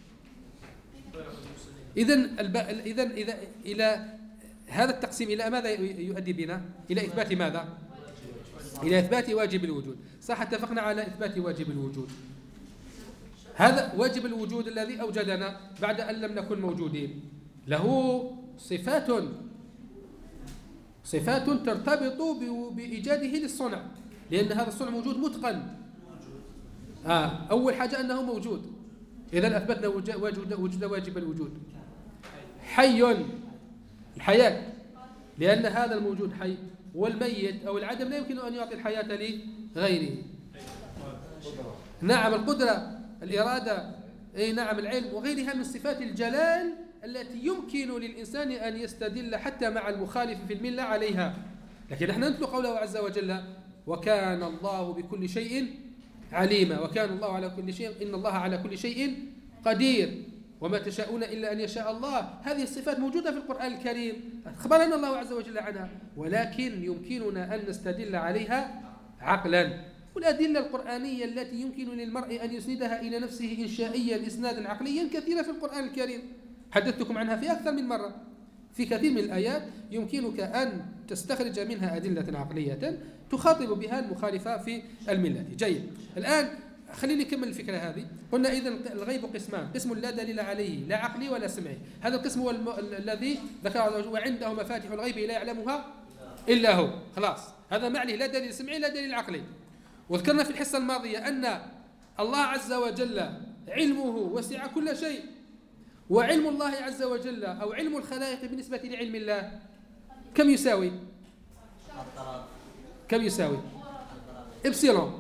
إذن إلى هذا التقسيم إلى ماذا يؤدي بنا؟ إلى إثبات ماذا؟ إلى إثبات واجب الوجود. صح، اتفقنا على إثبات واجب الوجود. هذا واجب الوجود الذي أوجدنا بعد أن لم نكن موجودين، له صفات ترتبط بإيجاده للصنع، لأن هذا الصنع موجود متقن. أول حاجة أنه موجود، إذا أثبتنا وجود واجب الوجود. حي، الحياة، لأن هذا الموجود حي، والميت أو العدم لا يمكن أن يعطي الحياة لغيره. نعم، القدرة، الإرادة، نعم، العلم وغيرها من صفات الجلال التي يمكن للإنسان أن يستدل حتى مع المخالف في الملة عليها. لكن نحن نتلو قوله عز وجل: وكان الله بكل شيء عليما، وكان الله على كل شيء، إن الله على كل شيء قدير، وما تشاءون إلا أن يشاء الله. هذه الصفات موجودة في القرآن الكريم، أخبرنا الله عز وجل عنها، ولكن يمكننا أن نستدل عليها عقلا. والأدلة القرآنية التي يمكن للمرء أن يسندها إلى نفسه إنشائيا إسنادا عقليا كثيرة في القرآن الكريم، حدثتكم عنها في أكثر من مرة. في كثير من الآيات يمكنك أن تستخرج منها أدلة عقلية تخاطب بها المخالفة في الملة. جيد. الآن خليني نكمل الفكرة هذه. قلنا إذن الغيب قسمان: قسم لا دليل عليه لا عقلي ولا سمعي. هذا القسم هو الذي ذكره: وعنده مفاتيح الغيب لا يعلمها إلا هو. خلاص، هذا معنى لا دليل سمعي لا دليل عقلي. وذكرنا في الحصة الماضية أن الله عز وجل علمه وسع كل شيء، وعلم الله عز وجل أو علم الخلائق بالنسبة لعلم الله كم يساوي؟ كم يساوي؟ إبسلون،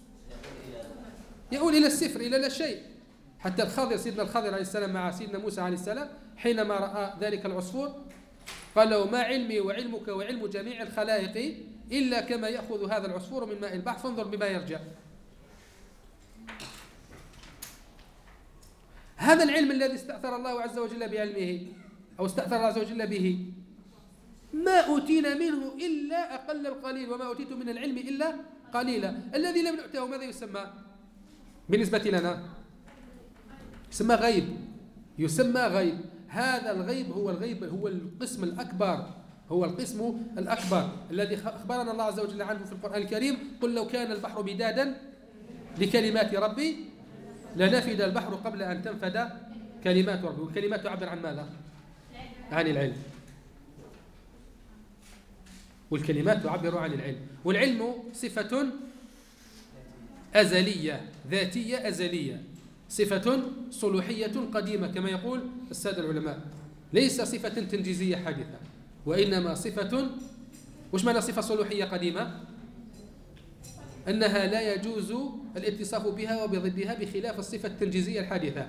يقول إلى الصفر، إلى لا شيء. حتى الخضر، سيدنا الخضر عليه السلام مع سيدنا موسى عليه السلام حينما رأى ذلك العصفور قال له: ما علمي وعلمك وعلم جميع الخلائق إلا كما يأخذ هذا العصفور من ماء البحر، فانظر بما يرجع. هذا العلم الذي استأثر الله عز وجل بعلمه أو استأثر الله عز وجل به، ما أوتينا منه إلا أقل القليل، وما أوتيت من العلم إلا قليلا. الذي لم نؤته ماذا يسمى بالنسبة لنا؟ يسمى غيب، يسمى غيب. هذا الغيب هو الغيب، هو القسم الأكبر، هو القسم الأكبر الذي أخبرنا الله عز وجل عنه في القرآن الكريم: قل لو كان البحر مدادا لكلمات ربي لنفد البحر قبل أن تنفد كلمات ربي. والكلمات تعبر عن ماذا؟ عن العلم. والكلمات تعبر عن العلم. والعلم صفة أزلية ذاتية أزلية، صفة صلوحية قديمة كما يقول السادة العلماء، ليس صفة تنجيزية حادثة، وإنما صفة. وش معنى صفة صلوحية قديمة؟ أنها لا يجوز الاتصاف بها وبضدها بخلاف الصفة التنجيزية الحادثة.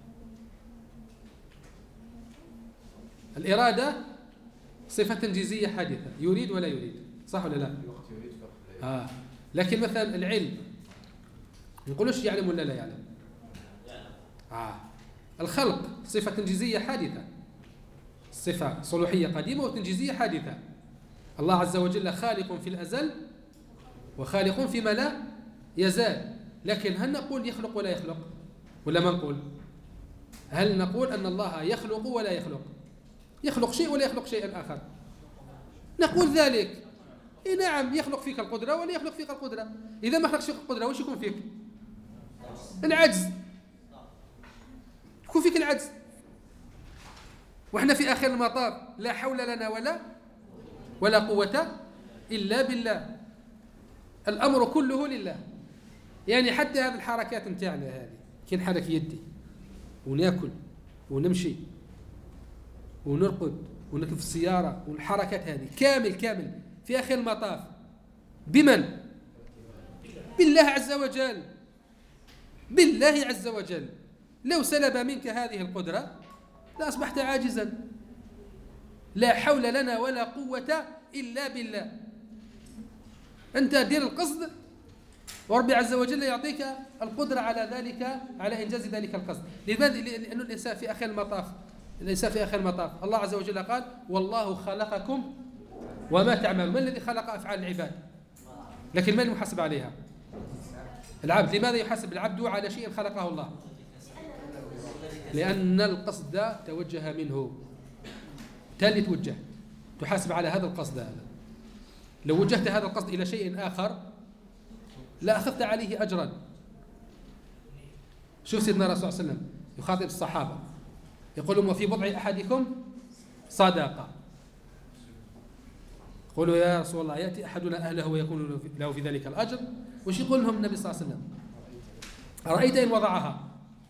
الإرادة صفة تنجيزية حادثة، يريد ولا يريد، صح ولا لا؟ لكن مثلا العلم نقولش يعلم ولا لا يعلم. الخلق صفة تنجيزية حادثة، صفة صلوحية قديمة وتنجيزية حادثة. الله عز وجل خالق في الأزل وخالق فيما لا يزال. لكن هل نقول يخلق ولا يخلق ولا ما نقول؟ هل نقول أن الله يخلق ولا يخلق؟ يخلق شيء ولا يخلق شيئا آخر؟ نقول ذلك. إيه نعم، يخلق فيك القدرة ولا يخلق فيك القدرة. إذا ما خلقش فيك القدرة وش يكون فيك؟ العجز. يكون فيك العجز. وإحنا في آخر المطاف لا حول لنا ولا قوة إلا بالله. الأمر كله لله. يعني حتى هذه الحركات نتاعنا هذه، كي نحرك يدي وناكل ونمشي ونرقد ونركب في السيارة، والحركات هذه كامل في آخر المطاف بمن؟ بالله عز وجل. بالله عز وجل. لو سلب منك هذه القدرة لأصبحت عاجزا. لا حول لنا ولا قوة إلا بالله. أنت دير القصد وربي عز وجل يعطيك القدرة على ذلك، على إنجاز ذلك القصد. لماذا؟ لأن الإنسان في آخر المطاف الله عز وجل قال: والله خلقكم وما تعملون. من الذي خلق أفعال العباد؟ لكن من يحاسب عليها؟ العبد. لماذا يحاسب العبد على شيء خلقه الله؟ لأن القصد توجه منه. تالي توجه تحاسب على هذا القصد. هذا لو وجهت هذا القصد إلى شيء آخر لا أخذت عليه أجرا. شوف سيدنا الرسول صلى الله عليه وسلم يخاطب الصحابة يقول لهم: وفي بضع أحدكم صدقة. قولوا: يا رسول الله، يأتي أحدنا أهله ويكون له في ذلك الأجر. وش يقول لهم النبي صلى الله عليه وسلم؟ أرأيت إن وضعها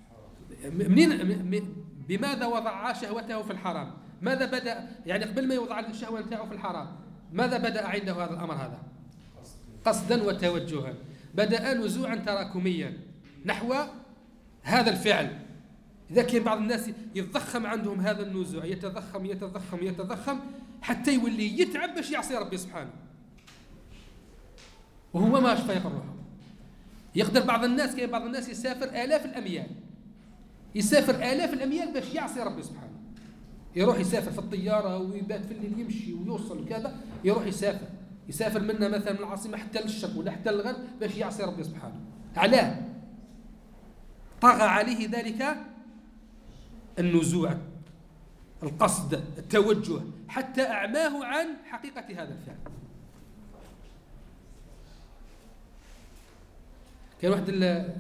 بماذا وضع شهوته في الحرام؟ ماذا بدأ؟ يعني قبل ما يوضع الشهوة نتاعه في الحرام ماذا بدأ عنده هذا الأمر هذا؟ قصدا وتوجها. بدأ نزوعا تراكميا نحو هذا الفعل. إذا كان بعض الناس يتضخم عندهم هذا النزوع، يتضخم حتى يولي يتعب باش يعصي ربي سبحانه، وهو ما فايق روحه. يقدر بعض الناس يسافر آلاف الأميال باش يعصي ربي سبحانه. يروح يسافر في الطيارة ويبات في الليل، يمشي ويوصل كذا، يروح يسافر منا مثلا من العاصمة حتى للشرق ولا حتى للغرب باش يعصي ربي سبحانه. علاه؟ طغى عليه ذلك النزوع، القصد، التوجه، حتى أعماه عن حقيقة هذا الفعل. كان واحد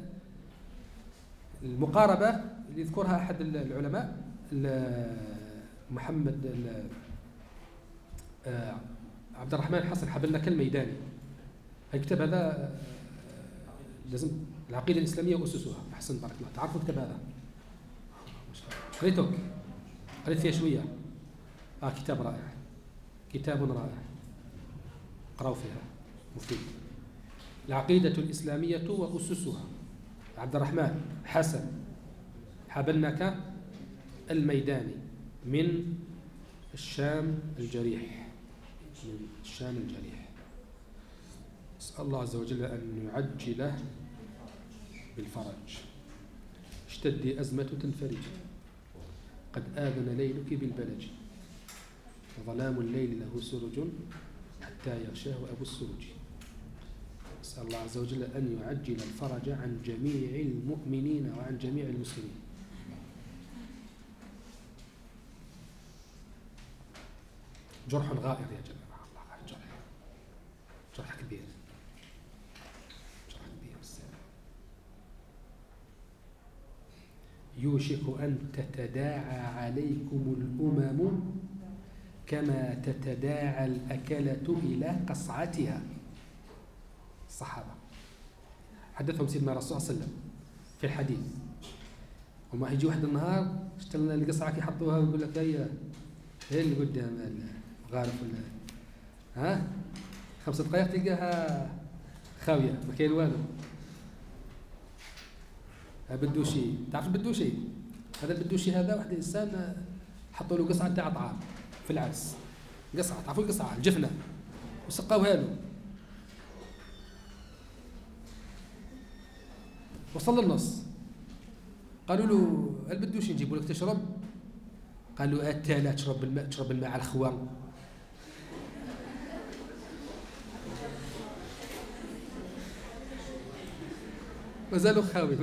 المقاربة اللي يذكرها أحد العلماء، محمد عبد الرحمن حسن حبلنا الميداني. الكتاب هذا لازم العقيدة الإسلامية وأسسها. أحسن بارك الله. تعرفوا الكتاب هذا؟ قريت فيها شوية. كتاب رائع. قرأوا فيها، مفيد. العقيدة الإسلامية وأسسها، عبد الرحمن حسن حبلنك الميداني، من الشام الجريح. أسأل الله عز وجل أن يعجل بالفرج. اشتدي أزمة تنفرج، قد آذن ليلك بالبلج، وظلام الليل له سرج حتى يغشاه أبو السرج. أسأل الله عز وجل أن يعجل الفرج عن جميع المؤمنين وعن جميع المسلمين. جرح غائر يا جماعة، الله، جرح كبير بالسلام. يوشك أن تتداعى عليكم الأمم كما تتداعى الأكلة إلى قصعتها. الصحابة حدثهم سيدنا الرسول صلى الله عليه وسلم في الحديث، وما يجي واحد النهار اشتلنا القصعة كي يحطوها ويقول لك هي اللي قدام غارف ولا 5 دقائق تلقاها خاوية ما كاين والو. البدوشي، تعرف البدوشي؟ هذا البدوشي هذا واحد الإنسان حطوا له قصعة تاع طعام في العرس، قصعة، تعرفوا القصعة الجفنة، وسقاوها له. وصل للنص قالوا له: هل بدوشي نجيبوا لك تشرب؟ قال له: أتى لا تشرب الماء على الخوان. مازالوا خاوي.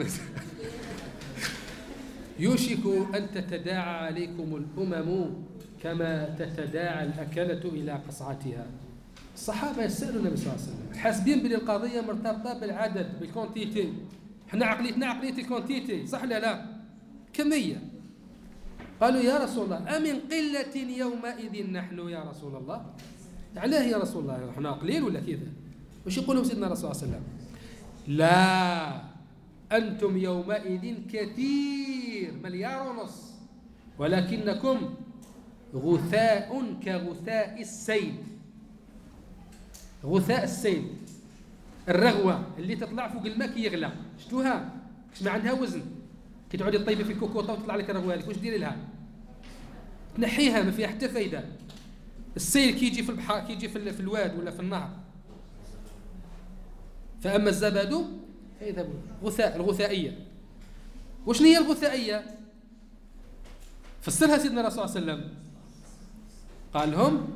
يوشك أن تتداعى عليكم الأمم كما تتداعى الأكلة إلى قصعتها. الصحابة يسألوا النبي صلى الله عليه وسلم حاسبين بلي القضية مرتبطة بالعدد بالكونتيتي. احنا عقليتنا عقلية الكونتيتي، صح ولا لا؟ كمية. قالوا يا رسول الله أمن قلة يومئذ نحن يا رسول الله؟ علاه يا رسول الله احنا قليل ولا كذا؟ وش يقولوا سيدنا الرسول صلى الله عليه وسلم؟ لا أنتم يومئذ كثير 1.5 مليار ولكنكم غثاء كغثاء السيل. غثاء السيل الرغوة اللي تطلع فوق الماء كي يغلى، شفتوها؟ ما عندها وزن، كي تعودي تطيبي في الكوكوطة وتطلع لك الرغوة هذيك، واش ديري لها؟ تنحيها، ما فيها حتى فايدة. السيل كي يجي في البحر، كي يجي في الواد ولا في النهر. فأما الزبد فيذهب غثاء، الغثائية. وشنو هي الغثائية؟ فسرها سيدنا الرسول صلى الله عليه وسلم، قال لهم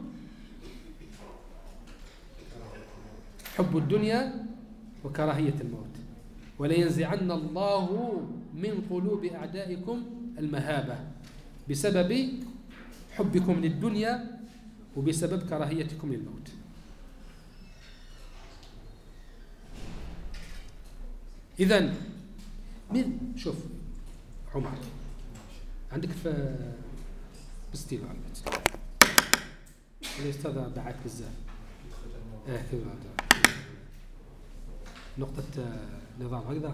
حب الدنيا وكراهية الموت، ولينزعن الله من قلوب أعدائكم المهابة بسبب حبكم للدنيا وبسبب كراهيتكم للموت. إذن شوف عمر عندك في بستيل على البيت الأستاذ بعد بزاف نقطة نظام هكذا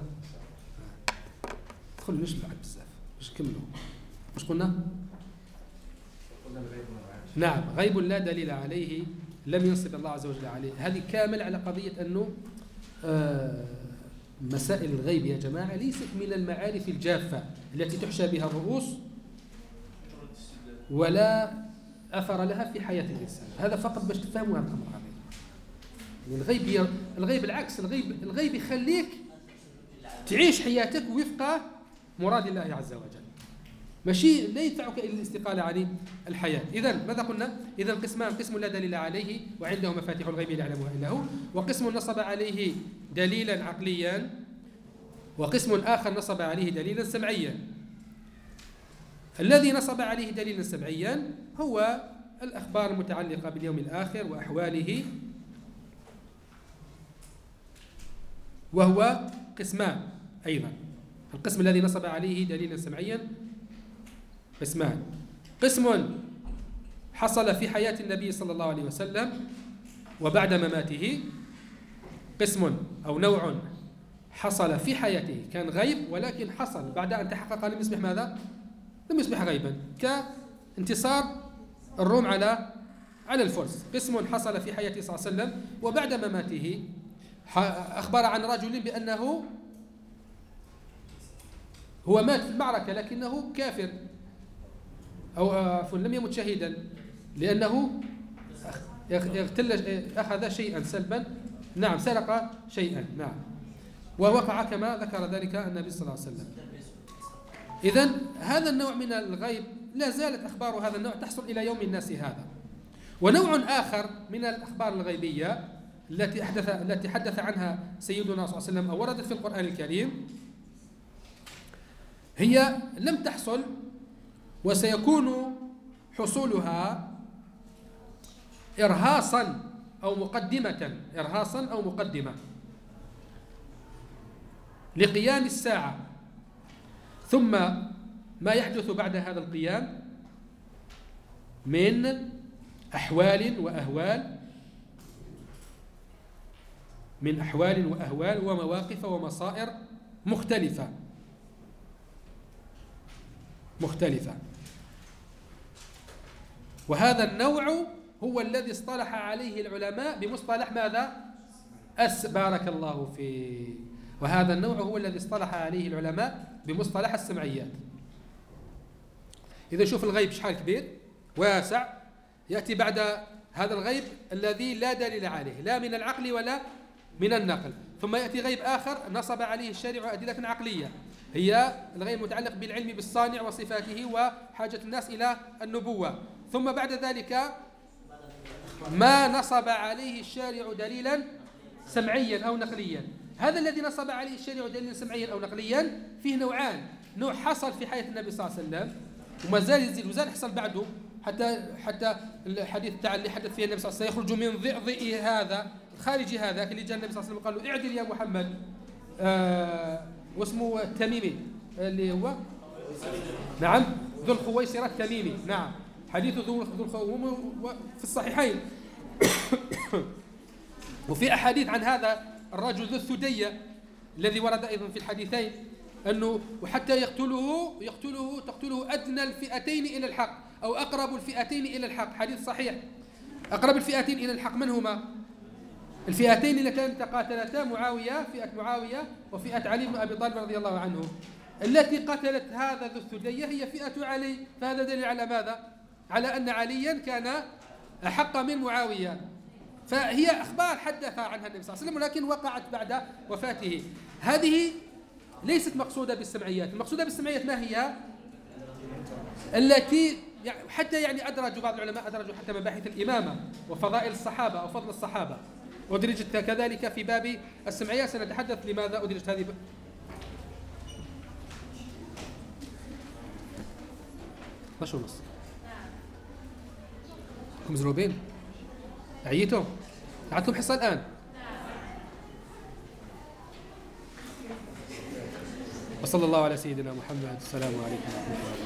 دخل ليش بعد بزاف باش نكملوا. واش قلنا؟ نعم غيب لا دليل عليه لم ينصب الله عز وجل عليه. هذه كامل على قضية أنه مسائل الغيب يا جماعة ليست من المعارف الجافة التي تحشى بها الرؤوس ولا أثر لها في حياة الإنسان. هذا فقط باش تفهموا هذا الأمر. يعني الغيب العكس، الغيب يخليك تعيش حياتك وفق مراد الله عز وجل، ماشي لا يدفعك إلى الاستقالة عن الحياة. إذن ماذا قلنا؟ إذن قسمان: قسم لا دليل عليه وعنده مفاتيح الغيب لا يعلمها إلا هو، وقسم نصب عليه دليلا عقليا، وقسم آخر نصب عليه دليلا سمعيا. الذي نصب عليه دليلا سمعيا هو الأخبار المتعلقة باليوم الآخر وأحواله، وهو قسمان أيضا. القسم الذي نصب عليه دليلا سمعيا قسمان: قسم حصل في حياة النبي صلى الله عليه وسلم وبعد مماته، قسم أو نوع حصل في حياته كان غيب ولكن حصل بعد أن تحقق لم يصبح ماذا؟ لم يصبح غيبا، كانتصار الروم على الفرس. قسم حصل في حياته صلى الله عليه وسلم وبعد مماته أخبر عن رجل بأنه هو مات في المعركة لكنه كافر، أو عفوا لم يمت شهيدا لأنه أخذ شيئا سلبا، نعم سرق شيئا، نعم، ووقع كما ذكر ذلك النبي صلى الله عليه وسلم. إذن هذا النوع من الغيب لا زالت أخبار هذا النوع تحصل إلى يوم الناس هذا. ونوع آخر من الأخبار الغيبية التي حدث عنها سيدنا صلى الله عليه وسلم أو وردت في القرآن الكريم هي لم تحصل وسيكون حصولها إرهاصا أو مقدمة لقيام الساعة، ثم ما يحدث بعد هذا القيام من أحوال ومواقف ومصائر مختلفة. وهذا النوع هو الذي اصطلح عليه العلماء بمصطلح ماذا؟ بارك الله فيه. وهذا النوع هو الذي اصطلح عليه العلماء بمصطلح السمعيات. إذا شوف الغيب شحال كبير واسع، يأتي بعد هذا الغيب الذي لا دليل عليه لا من العقل ولا من النقل، ثم يأتي غيب آخر نصب عليه الشارع أدلة عقلية، هي الغيب المتعلق بالعلم بالصانع وصفاته وحاجة الناس إلى النبوة، ثم بعد ذلك ما نصب عليه الشارع دليلا سمعيا أو نقليا. هذا الذي نصب عليه الشارع دليلا سمعيا أو نقليا فيه نوعان: نوع حصل في حياة النبي صلى الله عليه وسلم وما زال يزيد وزال حصل بعده، حتى الحديث تاع اللي حدث فيه النبي صلى الله عليه وسلم يخرج من ضئضئ هذا الخارجي هذا اللي جاء النبي صلى الله عليه وسلم قال له اعدل يا محمد واسمه التميمي اللي هو نعم ذو الخويصرة التميمي. نعم حديث ذو الخويصرة في الصحيحين. وفي أحاديث عن هذا الرجل ذو الثدية الذي ورد أيضا في الحديثين أنه وحتى تقتله أدنى الفئتين إلى الحق أو أقرب الفئتين إلى الحق. حديث صحيح. أقرب الفئتين إلى الحق من هما؟ الفئتين اللتان تقاتلتا فئة معاوية وفئة علي بن أبي طالب رضي الله عنه. التي قتلت هذا ذو الثدية هي فئة علي. فهذا دليل على ماذا؟ على أن عليا كان أحق من معاوية. فهي أخبار حدث عنها النبي صلى الله عليه وسلم ولكن وقعت بعد وفاته. هذه ليست مقصودة بالسمعيات. المقصودة بالسمعيات ما هي؟ التي حتى أدرجوا بعض العلماء أدرجوا حتى مباحث الإمامة وفضائل الصحابة أو فضل الصحابة أدرجت كذلك في باب السمعيات. سنتحدث لماذا أدرجت هذه. ماشي ونص كم زروبين عيتوا عندكم حصة الآن. وصلى الله على سيدنا محمد. السلام عليكم ورحمة الله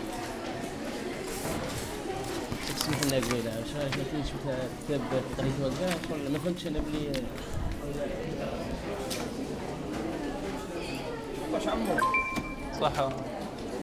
وبركاته. تسمح لنا قبيلة شفت كتاب طريقة وقاف ولا ما فهمتش أنا بلي صح.